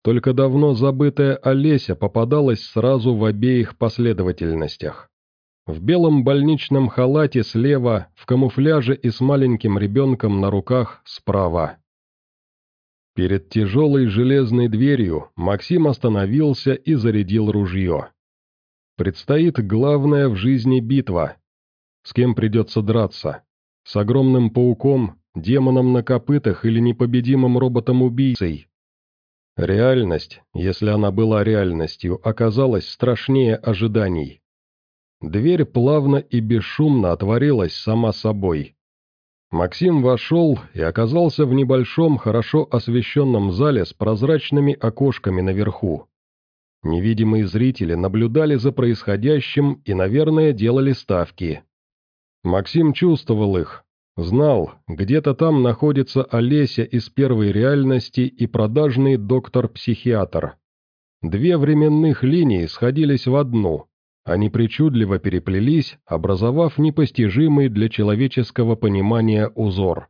только давно забытая Олеся попадалась сразу в обеих последовательностях. В белом больничном халате слева, в камуфляже и с маленьким ребенком на руках справа. Перед тяжелой железной дверью Максим остановился и зарядил ружье. Предстоит главная в жизни битва. С кем придется драться? С огромным пауком, демоном на копытах или непобедимым роботом-убийцей? Реальность, если она была реальностью, оказалась страшнее ожиданий. Дверь плавно и бесшумно отворилась сама собой. Максим вошел и оказался в небольшом, хорошо освещенном зале с прозрачными окошками наверху. Невидимые зрители наблюдали за происходящим и, наверное, делали ставки. Максим чувствовал их, знал, где-то там находится Олеся из первой реальности и продажный доктор-психиатр. Две временных линии сходились в одну. Они причудливо переплелись, образовав непостижимый для человеческого понимания узор.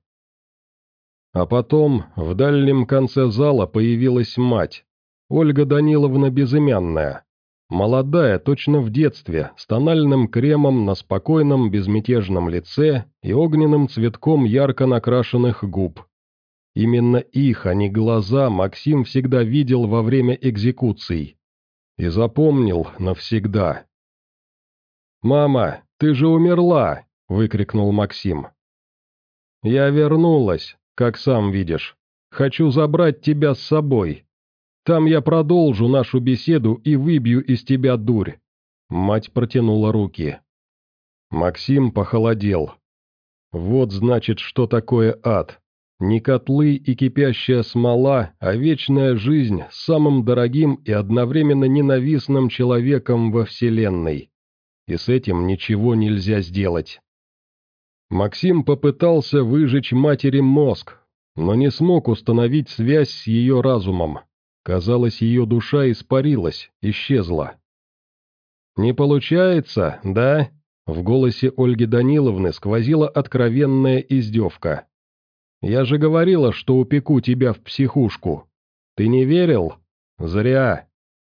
А потом в дальнем конце зала появилась мать, Ольга Даниловна Безымянная, молодая, точно в детстве, с тональным кремом на спокойном безмятежном лице и огненным цветком ярко накрашенных губ. Именно их, а не глаза, Максим всегда видел во время экзекуций. И запомнил навсегда. «Мама, ты же умерла!» — выкрикнул Максим. «Я вернулась, как сам видишь. Хочу забрать тебя с собой. Там я продолжу нашу беседу и выбью из тебя дурь». Мать протянула руки. Максим похолодел. Вот значит, что такое ад. Не котлы и кипящая смола, а вечная жизнь с самым дорогим и одновременно ненавистным человеком во Вселенной. И с этим ничего нельзя сделать. Максим попытался выжечь матери мозг, но не смог установить связь с ее разумом. Казалось, ее душа испарилась, исчезла. «Не получается, да?» В голосе Ольги Даниловны сквозила откровенная издевка. «Я же говорила, что упеку тебя в психушку. Ты не верил? Зря».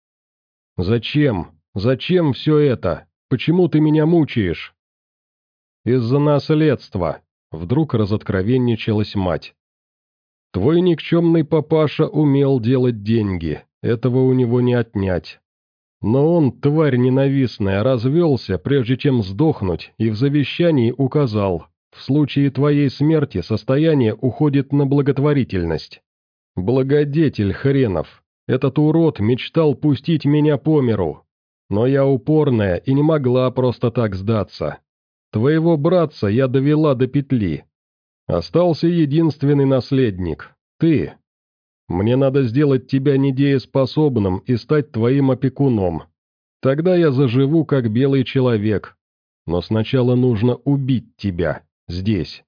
«Зачем? Зачем все это? Почему ты меня мучаешь?» «Из-за наследства», — вдруг разоткровенничалась мать. «Твой никчемный папаша умел делать деньги, этого у него не отнять. Но он, тварь ненавистная, развелся, прежде чем сдохнуть, и в завещании указал, в случае твоей смерти состояние уходит на благотворительность. Благодетель хренов, этот урод мечтал пустить меня по миру. Но я упорная и не могла просто так сдаться. Твоего братца я довела до петли. Остался единственный наследник – ты. Мне надо сделать тебя недееспособным и стать твоим опекуном. Тогда я заживу как белый человек. Но сначала нужно убить тебя, здесь».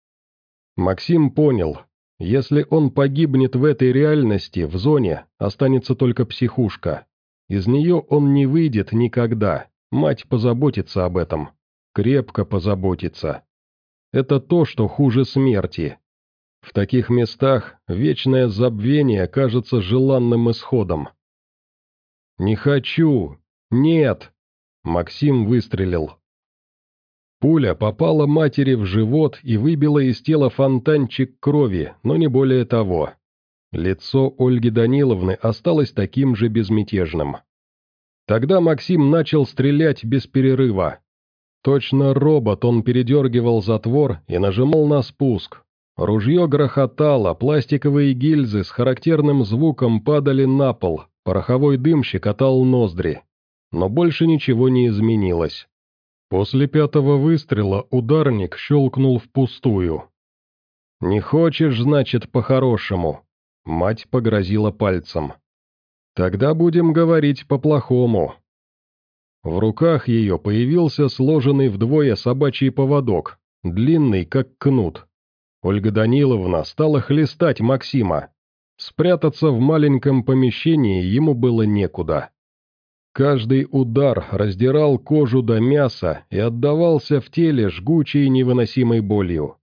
Максим понял, если он погибнет в этой реальности, в зоне, останется только психушка. Из нее он не выйдет никогда, мать позаботится об этом. Крепко позаботится. Это то, что хуже смерти. В таких местах вечное забвение кажется желанным исходом. «Не хочу! Нет!» Максим выстрелил. Пуля попала матери в живот и выбила из тела фонтанчик крови, но не более того. Лицо Ольги Даниловны осталось таким же безмятежным. Тогда Максим начал стрелять без перерыва. Точно робот он передергивал затвор и нажимал на спуск. Ружье грохотало, пластиковые гильзы с характерным звуком падали на пол, пороховой дым щекотал ноздри. Но больше ничего не изменилось. После пятого выстрела ударник щелкнул впустую. «Не хочешь, значит, по-хорошему?» Мать погрозила пальцем. «Тогда будем говорить по-плохому». В руках ее появился сложенный вдвое собачий поводок, длинный, как кнут. Ольга Даниловна стала хлестать Максима. Спрятаться в маленьком помещении ему было некуда. Каждый удар раздирал кожу до мяса и отдавался в теле жгучей невыносимой болью.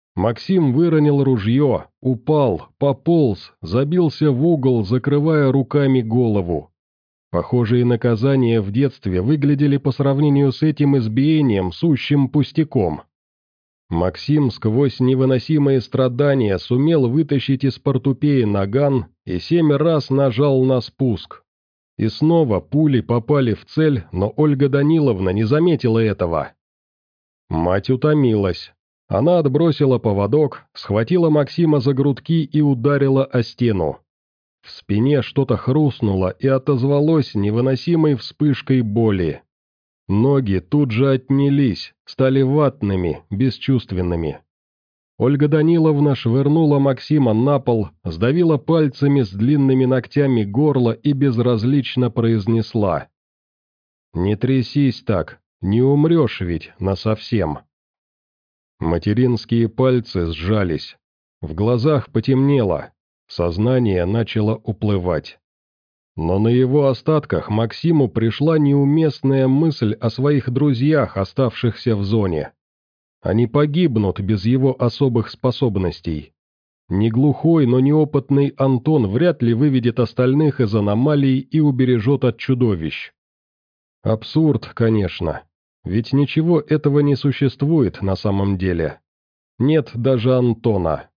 Максим выронил ружье, упал, пополз, забился в угол, закрывая руками голову. Похожие наказания в детстве выглядели по сравнению с этим избиением сущим пустяком. Максим сквозь невыносимые страдания сумел вытащить из портупеи наган и семь раз нажал на спуск. И снова пули попали в цель, но Ольга Даниловна не заметила этого. Мать утомилась. Она отбросила поводок, схватила Максима за грудки и ударила о стену. В спине что-то хрустнуло и отозвалось невыносимой вспышкой боли. Ноги тут же отнялись, стали ватными, бесчувственными. Ольга Даниловна швырнула Максима на пол, сдавила пальцами с длинными ногтями горло и безразлично произнесла: «Не трясись так, не умрешь ведь насовсем». Материнские пальцы сжались. В глазах потемнело. Сознание начало уплывать. Но на его остатках Максиму пришла неуместная мысль о своих друзьях, оставшихся в зоне. Они погибнут без его особых способностей. Неглухой, но неопытный Антон вряд ли выведет остальных из аномалий и убережет от чудовищ. Абсурд, конечно. Ведь ничего этого не существует на самом деле. Нет даже Антона.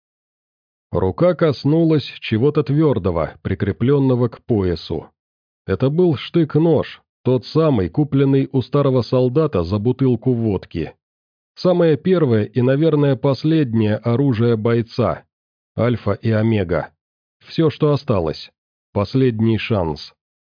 Рука коснулась чего-то твердого, прикрепленного к поясу. Это был штык-нож, тот самый, купленный у старого солдата за бутылку водки. Самое первое и, наверное, последнее оружие бойца. Альфа и Омега. Все, что осталось. Последний шанс.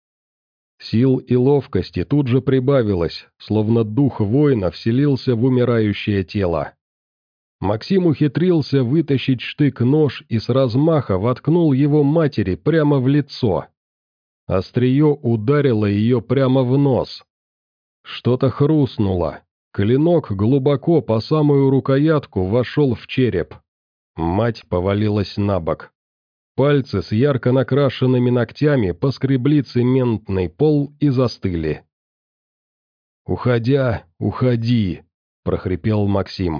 Сил и ловкости тут же прибавилось, словно дух воина вселился в умирающее тело. Максим ухитрился вытащить штык-нож и с размаха воткнул его матери прямо в лицо. Острие ударило ее прямо в нос. Что-то хрустнуло. Клинок глубоко по самую рукоятку вошел в череп. Мать повалилась на бок. Пальцы с ярко накрашенными ногтями поскребли цементный пол и застыли. «Уходя, уходи!» – прохрипел Максим.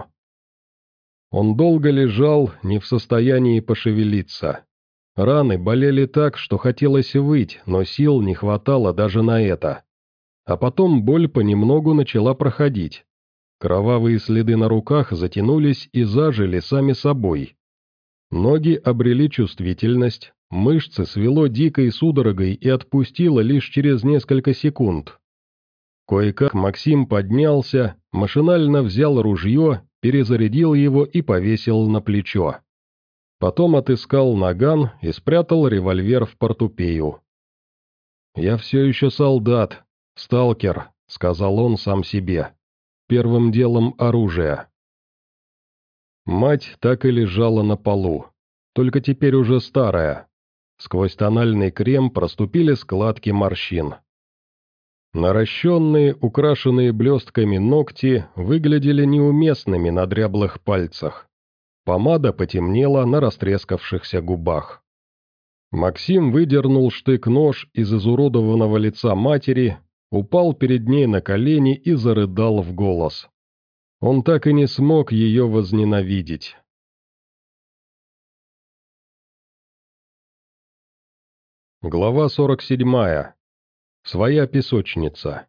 Он долго лежал, не в состоянии пошевелиться. Раны болели так, что хотелось выть, но сил не хватало даже на это. А потом боль понемногу начала проходить. Кровавые следы на руках затянулись и зажили сами собой. Ноги обрели чувствительность, мышцы свело дикой судорогой и отпустило лишь через несколько секунд. Кое-как Максим поднялся, машинально взял ружье, перезарядил его и повесил на плечо. Потом отыскал наган и спрятал револьвер в портупею. «Я все еще солдат, сталкер», — сказал он сам себе. «Первым делом оружие». Мать так и лежала на полу, только теперь уже старая. Сквозь тональный крем проступили складки морщин. Наращенные, украшенные блестками ногти выглядели неуместными на дряблых пальцах. Помада потемнела на растрескавшихся губах. Максим выдернул штык-нож из изуродованного лица матери, упал перед ней на колени и зарыдал в голос. Он так и не смог ее возненавидеть. Глава сорок седьмая. Своя песочница.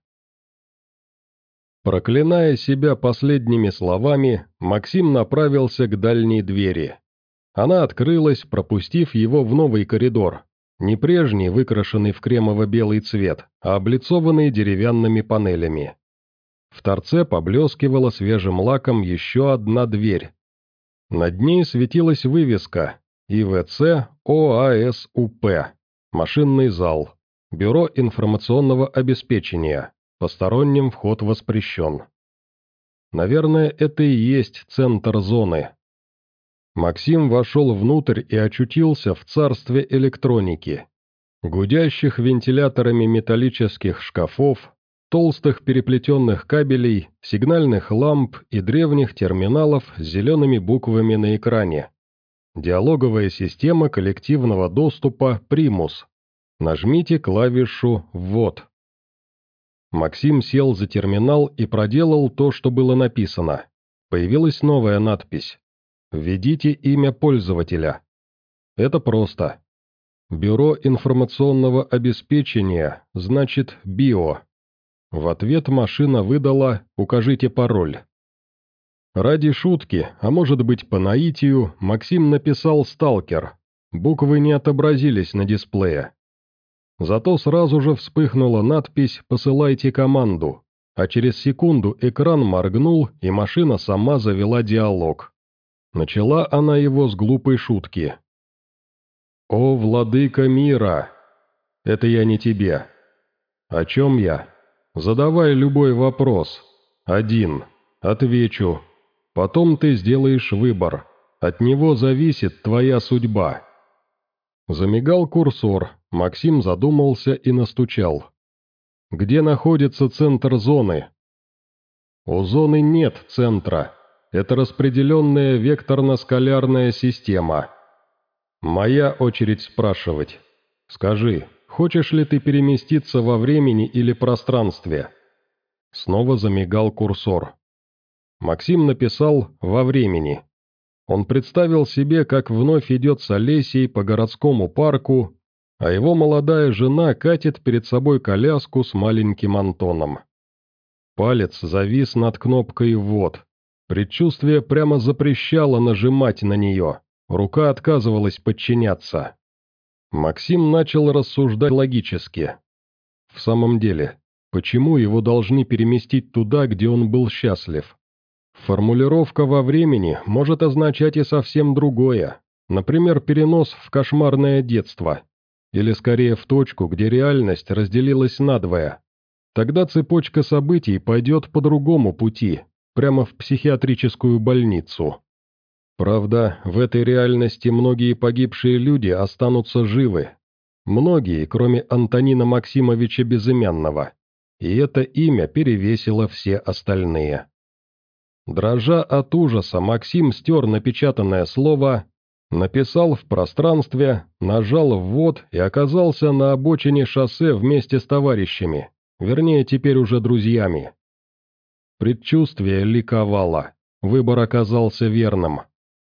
Проклиная себя последними словами, Максим направился к дальней двери. Она открылась, пропустив его в новый коридор. Не прежний, выкрашенный в кремово-белый цвет, а облицованный деревянными панелями. В торце поблескивала свежим лаком еще одна дверь. Над ней светилась вывеска «ИВЦ ОАСУП», машинный зал, бюро информационного обеспечения, посторонним вход воспрещен. Наверное, это и есть центр зоны. Максим вошел внутрь и очутился в царстве электроники. Гудящих вентиляторами металлических шкафов, толстых переплетенных кабелей, сигнальных ламп и древних терминалов с зелеными буквами на экране. Диалоговая система коллективного доступа «Примус». Нажмите клавишу «Ввод». Максим сел за терминал и проделал то, что было написано. Появилась новая надпись Введите имя пользователя. Это просто. Бюро информационного обеспечения, значит, БИО. В ответ машина выдала «Укажите пароль». Ради шутки, а может быть по наитию, Максим написал «Сталкер». Буквы не отобразились на дисплее. Зато сразу же вспыхнула надпись «Посылайте команду», а через секунду экран моргнул, и машина сама завела диалог. Начала она его с глупой шутки. «О, владыка мира! Это я не тебе. О чем я? Задавай любой вопрос. Один. Отвечу. Потом ты сделаешь выбор. От него зависит твоя судьба». Замигал курсор, Максим задумался и настучал. «Где находится центр зоны?» «У зоны нет центра. Это распределенная векторно-скалярная система. Моя очередь спрашивать. Скажи, хочешь ли ты переместиться во времени или пространстве?» Снова замигал курсор. Максим написал «во времени». Он представил себе, как вновь идет с Олесей по городскому парку, а его молодая жена катит перед собой коляску с маленьким Антоном. Палец завис над кнопкой «ввод». Предчувствие прямо запрещало нажимать на нее, рука отказывалась подчиняться. Максим начал рассуждать логически. В самом деле, почему его должны переместить туда, где он был счастлив? Формулировка «во времени» может означать и совсем другое, например, перенос в кошмарное детство, или скорее в точку, где реальность разделилась надвое. Тогда цепочка событий пойдет по другому пути, прямо в психиатрическую больницу. Правда, в этой реальности многие погибшие люди останутся живы. Многие, кроме Антонина Максимовича Безымянного. И это имя перевесило все остальные. Дрожа от ужаса, Максим стер напечатанное слово, написал в пространстве, нажал «ввод» и оказался на обочине шоссе вместе с товарищами, вернее, теперь уже друзьями. Предчувствие ликовало, выбор оказался верным.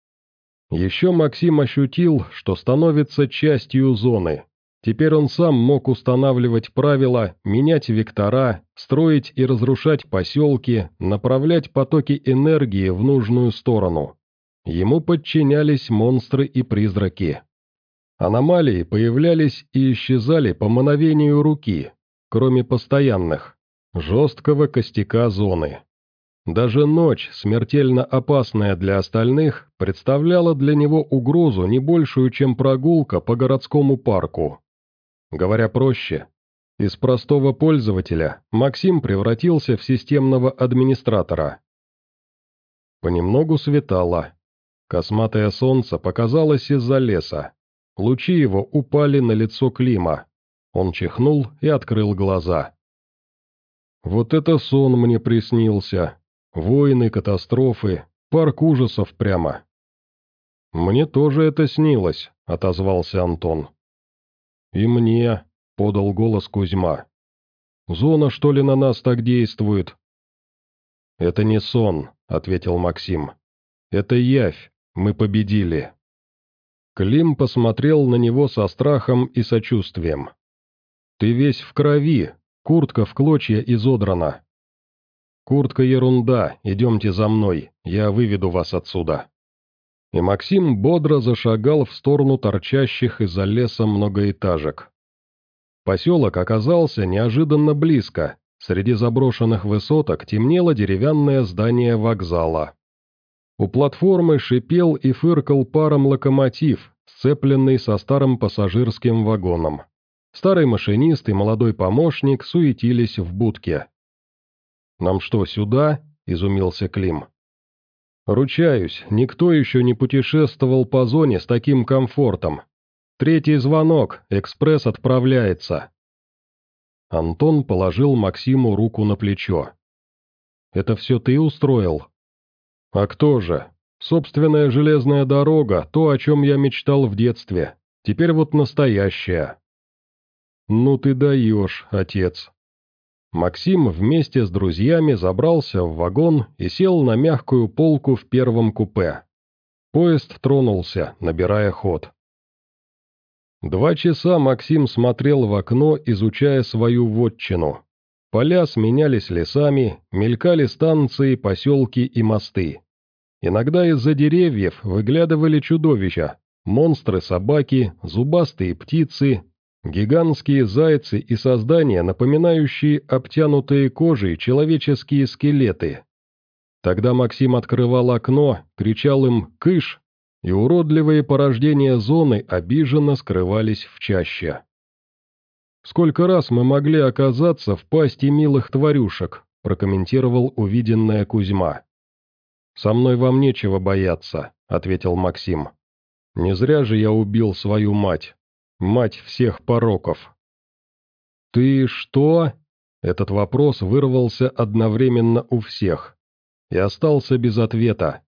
Еще Максим ощутил, что становится частью зоны. Теперь он сам мог устанавливать правила, менять вектора, строить и разрушать поселки, направлять потоки энергии в нужную сторону. Ему подчинялись монстры и призраки. Аномалии появлялись и исчезали по мановению руки, кроме постоянных, жесткого костяка зоны. Даже ночь, смертельно опасная для остальных, представляла для него угрозу не большую, чем прогулка по городскому парку. Говоря проще, из простого пользователя Максим превратился в системного администратора. Понемногу светало. Косматое солнце показалось из-за леса. Лучи его упали на лицо Клима. Он чихнул и открыл глаза. «Вот это сон мне приснился. Войны, катастрофы, парк ужасов прямо». «Мне тоже это снилось», — отозвался Антон. «И мне», — подал голос Кузьма. «Зона, что ли, на нас так действует?» «Это не сон», — ответил Максим. «Это явь, мы победили». Клим посмотрел на него со страхом и сочувствием. «Ты весь в крови, куртка в клочья изодрана». «Куртка ерунда, идемте за мной, я выведу вас отсюда». И Максим бодро зашагал в сторону торчащих из-за леса многоэтажек. Поселок оказался неожиданно близко, среди заброшенных высоток темнело деревянное здание вокзала. У платформы шипел и фыркал паром локомотив, сцепленный со старым пассажирским вагоном. Старый машинист и молодой помощник суетились в будке. «Нам что, сюда?» – изумился Клим. «Ручаюсь, никто еще не путешествовал по зоне с таким комфортом. Третий звонок, экспресс отправляется». Антон положил Максиму руку на плечо. «Это все ты устроил?» «А кто же? Собственная железная дорога, то, о чем я мечтал в детстве. Теперь вот настоящая». «Ну ты даешь, отец». Максим вместе с друзьями забрался в вагон и сел на мягкую полку в первом купе. Поезд тронулся, набирая ход. Два часа Максим смотрел в окно, изучая свою вотчину. Поля сменялись лесами, мелькали станции, поселки и мосты. Иногда из-за деревьев выглядывали чудовища, монстры-собаки, зубастые птицы, гигантские зайцы и создания, напоминающие обтянутые кожей человеческие скелеты. Тогда Максим открывал окно, кричал им «Кыш!», и уродливые порождения зоны обиженно скрывались в чаще. «Сколько раз мы могли оказаться в пасти милых тварюшек», прокомментировал увиденное Кузьма. «Со мной вам нечего бояться», — ответил Максим. «Не зря же я убил свою мать. Мать всех пороков». «Ты что?» Этот вопрос вырвался одновременно у всех и остался без ответа.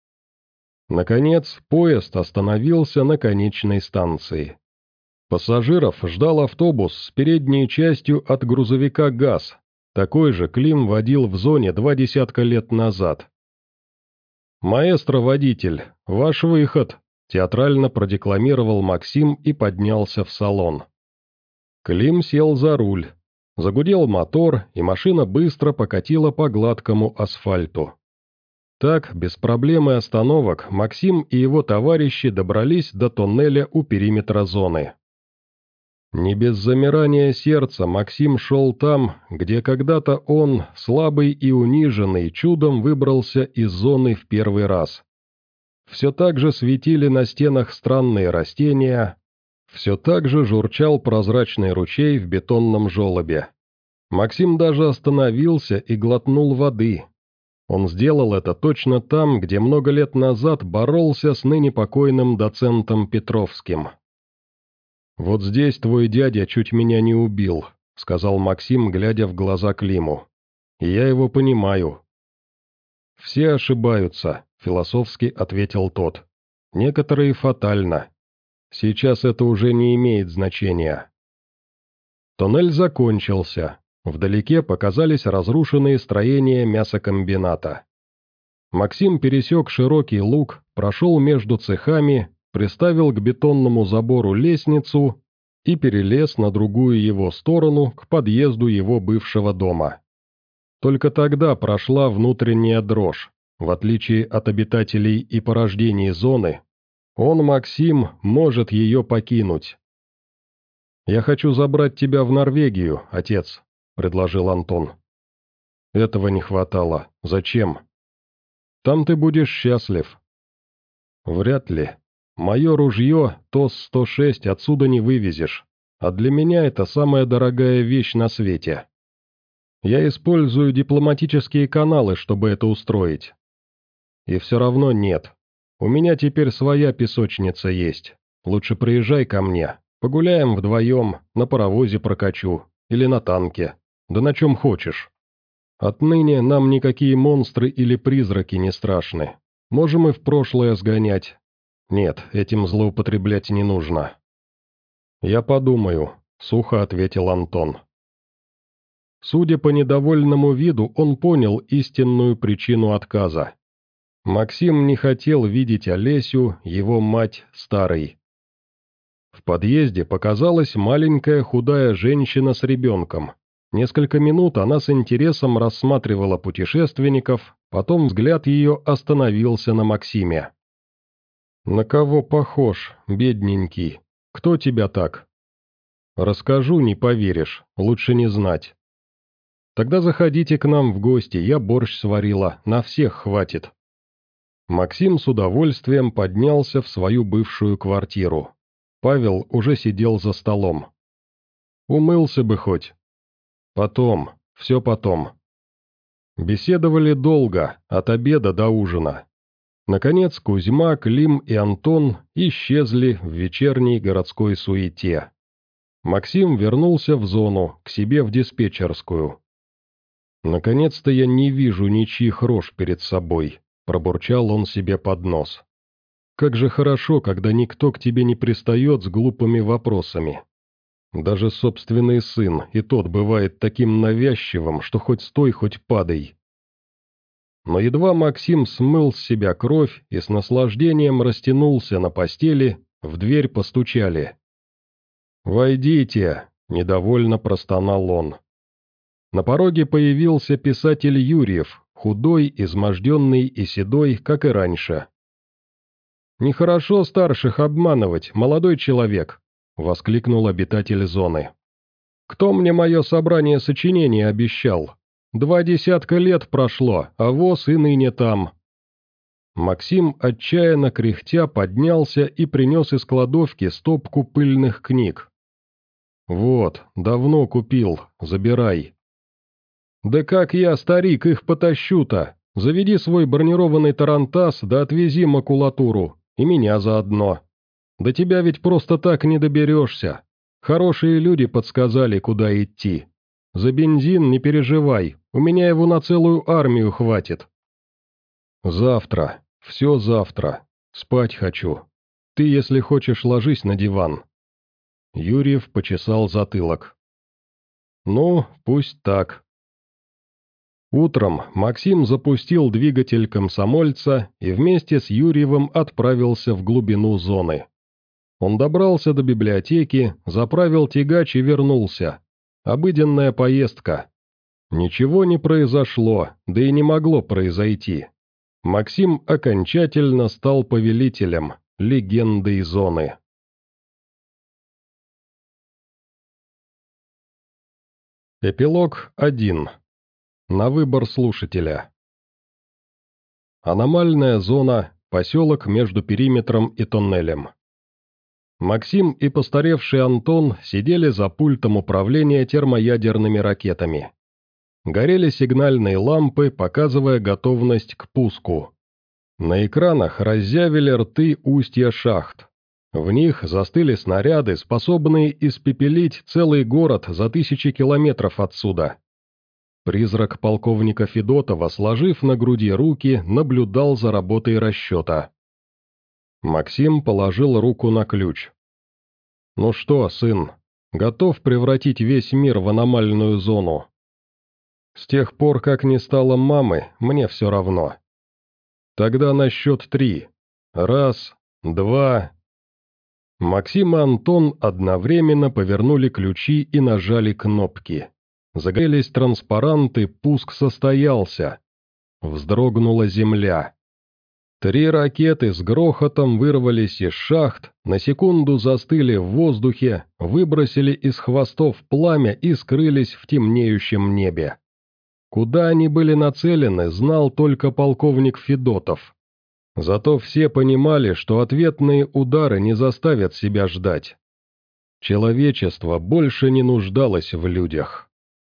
Наконец, поезд остановился на конечной станции. Пассажиров ждал автобус с передней частью от грузовика ГАЗ. Такой же Клим водил в зоне два десятка лет назад. «Маэстро-водитель, ваш выход», — театрально продекламировал Максим и поднялся в салон. Клим сел за руль. Загудел мотор, и машина быстро покатила по гладкому асфальту. Так, без проблем и остановок, Максим и его товарищи добрались до тоннеля у периметра зоны. Не без замирания сердца Максим шел там, где когда-то он, слабый и униженный, чудом выбрался из зоны в первый раз. Все так же светили на стенах странные растения, все так же журчал прозрачный ручей в бетонном желобе. Максим даже остановился и глотнул воды. Он сделал это точно там, где много лет назад боролся с ныне покойным доцентом Петровским. «Вот здесь твой дядя чуть меня не убил», — сказал Максим, глядя в глаза Климу. «И я его понимаю». «Все ошибаются», — философски ответил тот. «Некоторые фатально. Сейчас это уже не имеет значения». Тоннель закончился. Вдалеке показались разрушенные строения мясокомбината. Максим пересек широкий луг, прошел между цехами, приставил к бетонному забору лестницу и перелез на другую его сторону к подъезду его бывшего дома. Только тогда прошла внутренняя дрожь. В отличие от обитателей и порождений зоны, он, Максим, может ее покинуть. «Я хочу забрать тебя в Норвегию, отец», — предложил Антон. «Этого не хватало. Зачем?» «Там ты будешь счастлив». «Вряд ли. Мое ружье ТОС сто шесть отсюда не вывезешь, а для меня это самая дорогая вещь на свете. Я использую дипломатические каналы, чтобы это устроить. И все равно нет. У меня теперь своя песочница есть. Лучше приезжай ко мне, погуляем вдвоем, на паровозе прокачу, или на танке, да на чем хочешь. Отныне нам никакие монстры или призраки не страшны. Можем и в прошлое сгонять. Нет, этим злоупотреблять не нужно». «Я подумаю», — сухо ответил Антон. Судя по недовольному виду, он понял истинную причину отказа. Максим не хотел видеть Олесю, его мать, старой. В подъезде показалась маленькая худая женщина с ребенком. Несколько минут она с интересом рассматривала путешественников, потом взгляд ее остановился на Максиме. «На кого похож, бедненький? Кто тебя так?» «Расскажу, не поверишь, лучше не знать». «Тогда заходите к нам в гости, я борщ сварила, на всех хватит». Максим с удовольствием поднялся в свою бывшую квартиру. Павел уже сидел за столом. «Умылся бы хоть». «Потом, все потом». Беседовали долго, от обеда до ужина. Наконец Кузьма, Клим и Антон исчезли в вечерней городской суете. Максим вернулся в зону, к себе в диспетчерскую. «Наконец-то я не вижу ничьих рож перед собой», — пробурчал он себе под нос. «Как же хорошо, когда никто к тебе не пристает с глупыми вопросами. Даже собственный сын, и тот бывает таким навязчивым, что хоть стой, хоть падай». Но едва Максим смыл с себя кровь и с наслаждением растянулся на постели, в дверь постучали. «Войдите!» — недовольно простонал он. На пороге появился писатель Юрьев, худой, изможденный и седой, как и раньше. «Нехорошо старших обманывать, молодой человек!» — воскликнул обитатель зоны. «Кто мне мое собрание сочинений обещал? Два десятка лет прошло, а воз и ныне там». Максим, отчаянно кряхтя, поднялся и принес из кладовки стопку пыльных книг. «Вот, давно купил, забирай». «Да как я, старик, их потащу-то? Заведи свой бронированный тарантас, да отвези макулатуру, и меня заодно. До тебя ведь просто так не доберешься. Хорошие люди подсказали, куда идти. За бензин не переживай, у меня его на целую армию хватит». «Завтра, все завтра, спать хочу. Ты, если хочешь, ложись на диван». Юрьев почесал затылок. «Ну, пусть так». Утром Максим запустил двигатель комсомольца и вместе с Юрьевым отправился в глубину зоны. Он добрался до библиотеки, заправил тягач и вернулся. Обыденная поездка. Ничего не произошло, да и не могло произойти. Максим окончательно стал повелителем, легендой зоны. Эпилог один. На выбор слушателя. Аномальная зона, поселок между периметром и тоннелем. Максим и постаревший Антон сидели за пультом управления термоядерными ракетами. Горели сигнальные лампы, показывая готовность к пуску. На экранах разъявили рты устья шахт. В них застыли снаряды, способные испепелить целый город за тысячи километров отсюда. Призрак полковника Федотова, сложив на груди руки, наблюдал за работой расчета. Максим положил руку на ключ. «Ну что, сын, готов превратить весь мир в аномальную зону?» «С тех пор, как не стало мамы, мне все равно». «Тогда на счет три. Раз, два...» Максим и Антон одновременно повернули ключи и нажали кнопки. Загорелись транспаранты, пуск состоялся. Вздрогнула земля. Три ракеты с грохотом вырвались из шахт, на секунду застыли в воздухе, выбросили из хвостов пламя и скрылись в темнеющем небе. Куда они были нацелены, знал только полковник Федотов. Зато все понимали, что ответные удары не заставят себя ждать. Человечество больше не нуждалось в людях.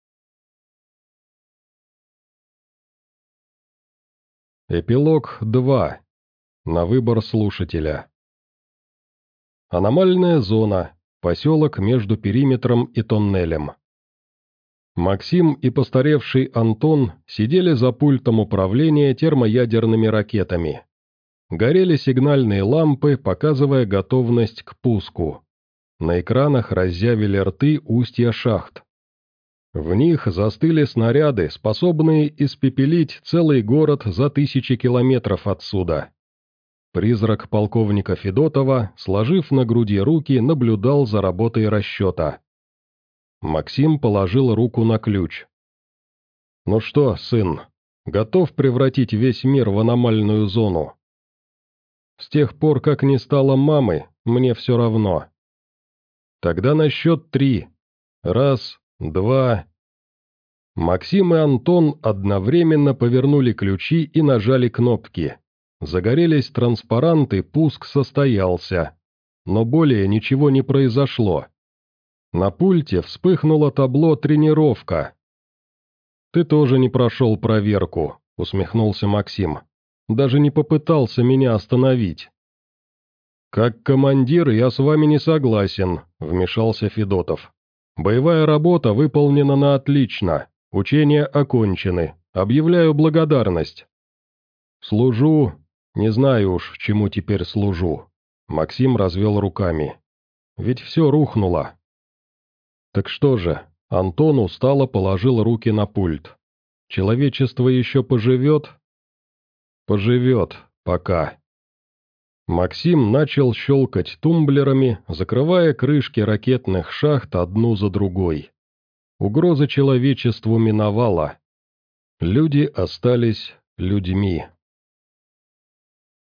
Эпилог два. На выбор слушателя. Аномальная зона, поселок между периметром и тоннелем. Максим и постаревший Антон сидели за пультом управления термоядерными ракетами. Горели сигнальные лампы, показывая готовность к пуску. На экранах разъявили рты устья шахт. В них застыли снаряды, способные испепелить целый город за тысячи километров отсюда. Призрак полковника Федотова, сложив на груди руки, наблюдал за работой расчета. Максим положил руку на ключ. «Ну что, сын, готов превратить весь мир в аномальную зону?» «С тех пор, как не стало мамы, мне все равно». «Тогда на счет три. Раз, два...» Максим и Антон одновременно повернули ключи и нажали кнопки. Загорелись транспаранты, пуск состоялся. Но более ничего не произошло. На пульте вспыхнуло табло «Тренировка». «Ты тоже не прошел проверку», — усмехнулся Максим. «Даже не попытался меня остановить». «Как командир я с вами не согласен», — вмешался Федотов. «Боевая работа выполнена на отлично. Учения окончены. Объявляю благодарность». «Служу. Не знаю уж, чему теперь служу». Максим развел руками. «Ведь все рухнуло». «Так что же?» Антон устало положил руки на пульт. «Человечество еще поживет?» Поживет, пока. Максим начал щелкать тумблерами, закрывая крышки ракетных шахт одну за другой. Угроза человечеству миновала. Люди остались людьми.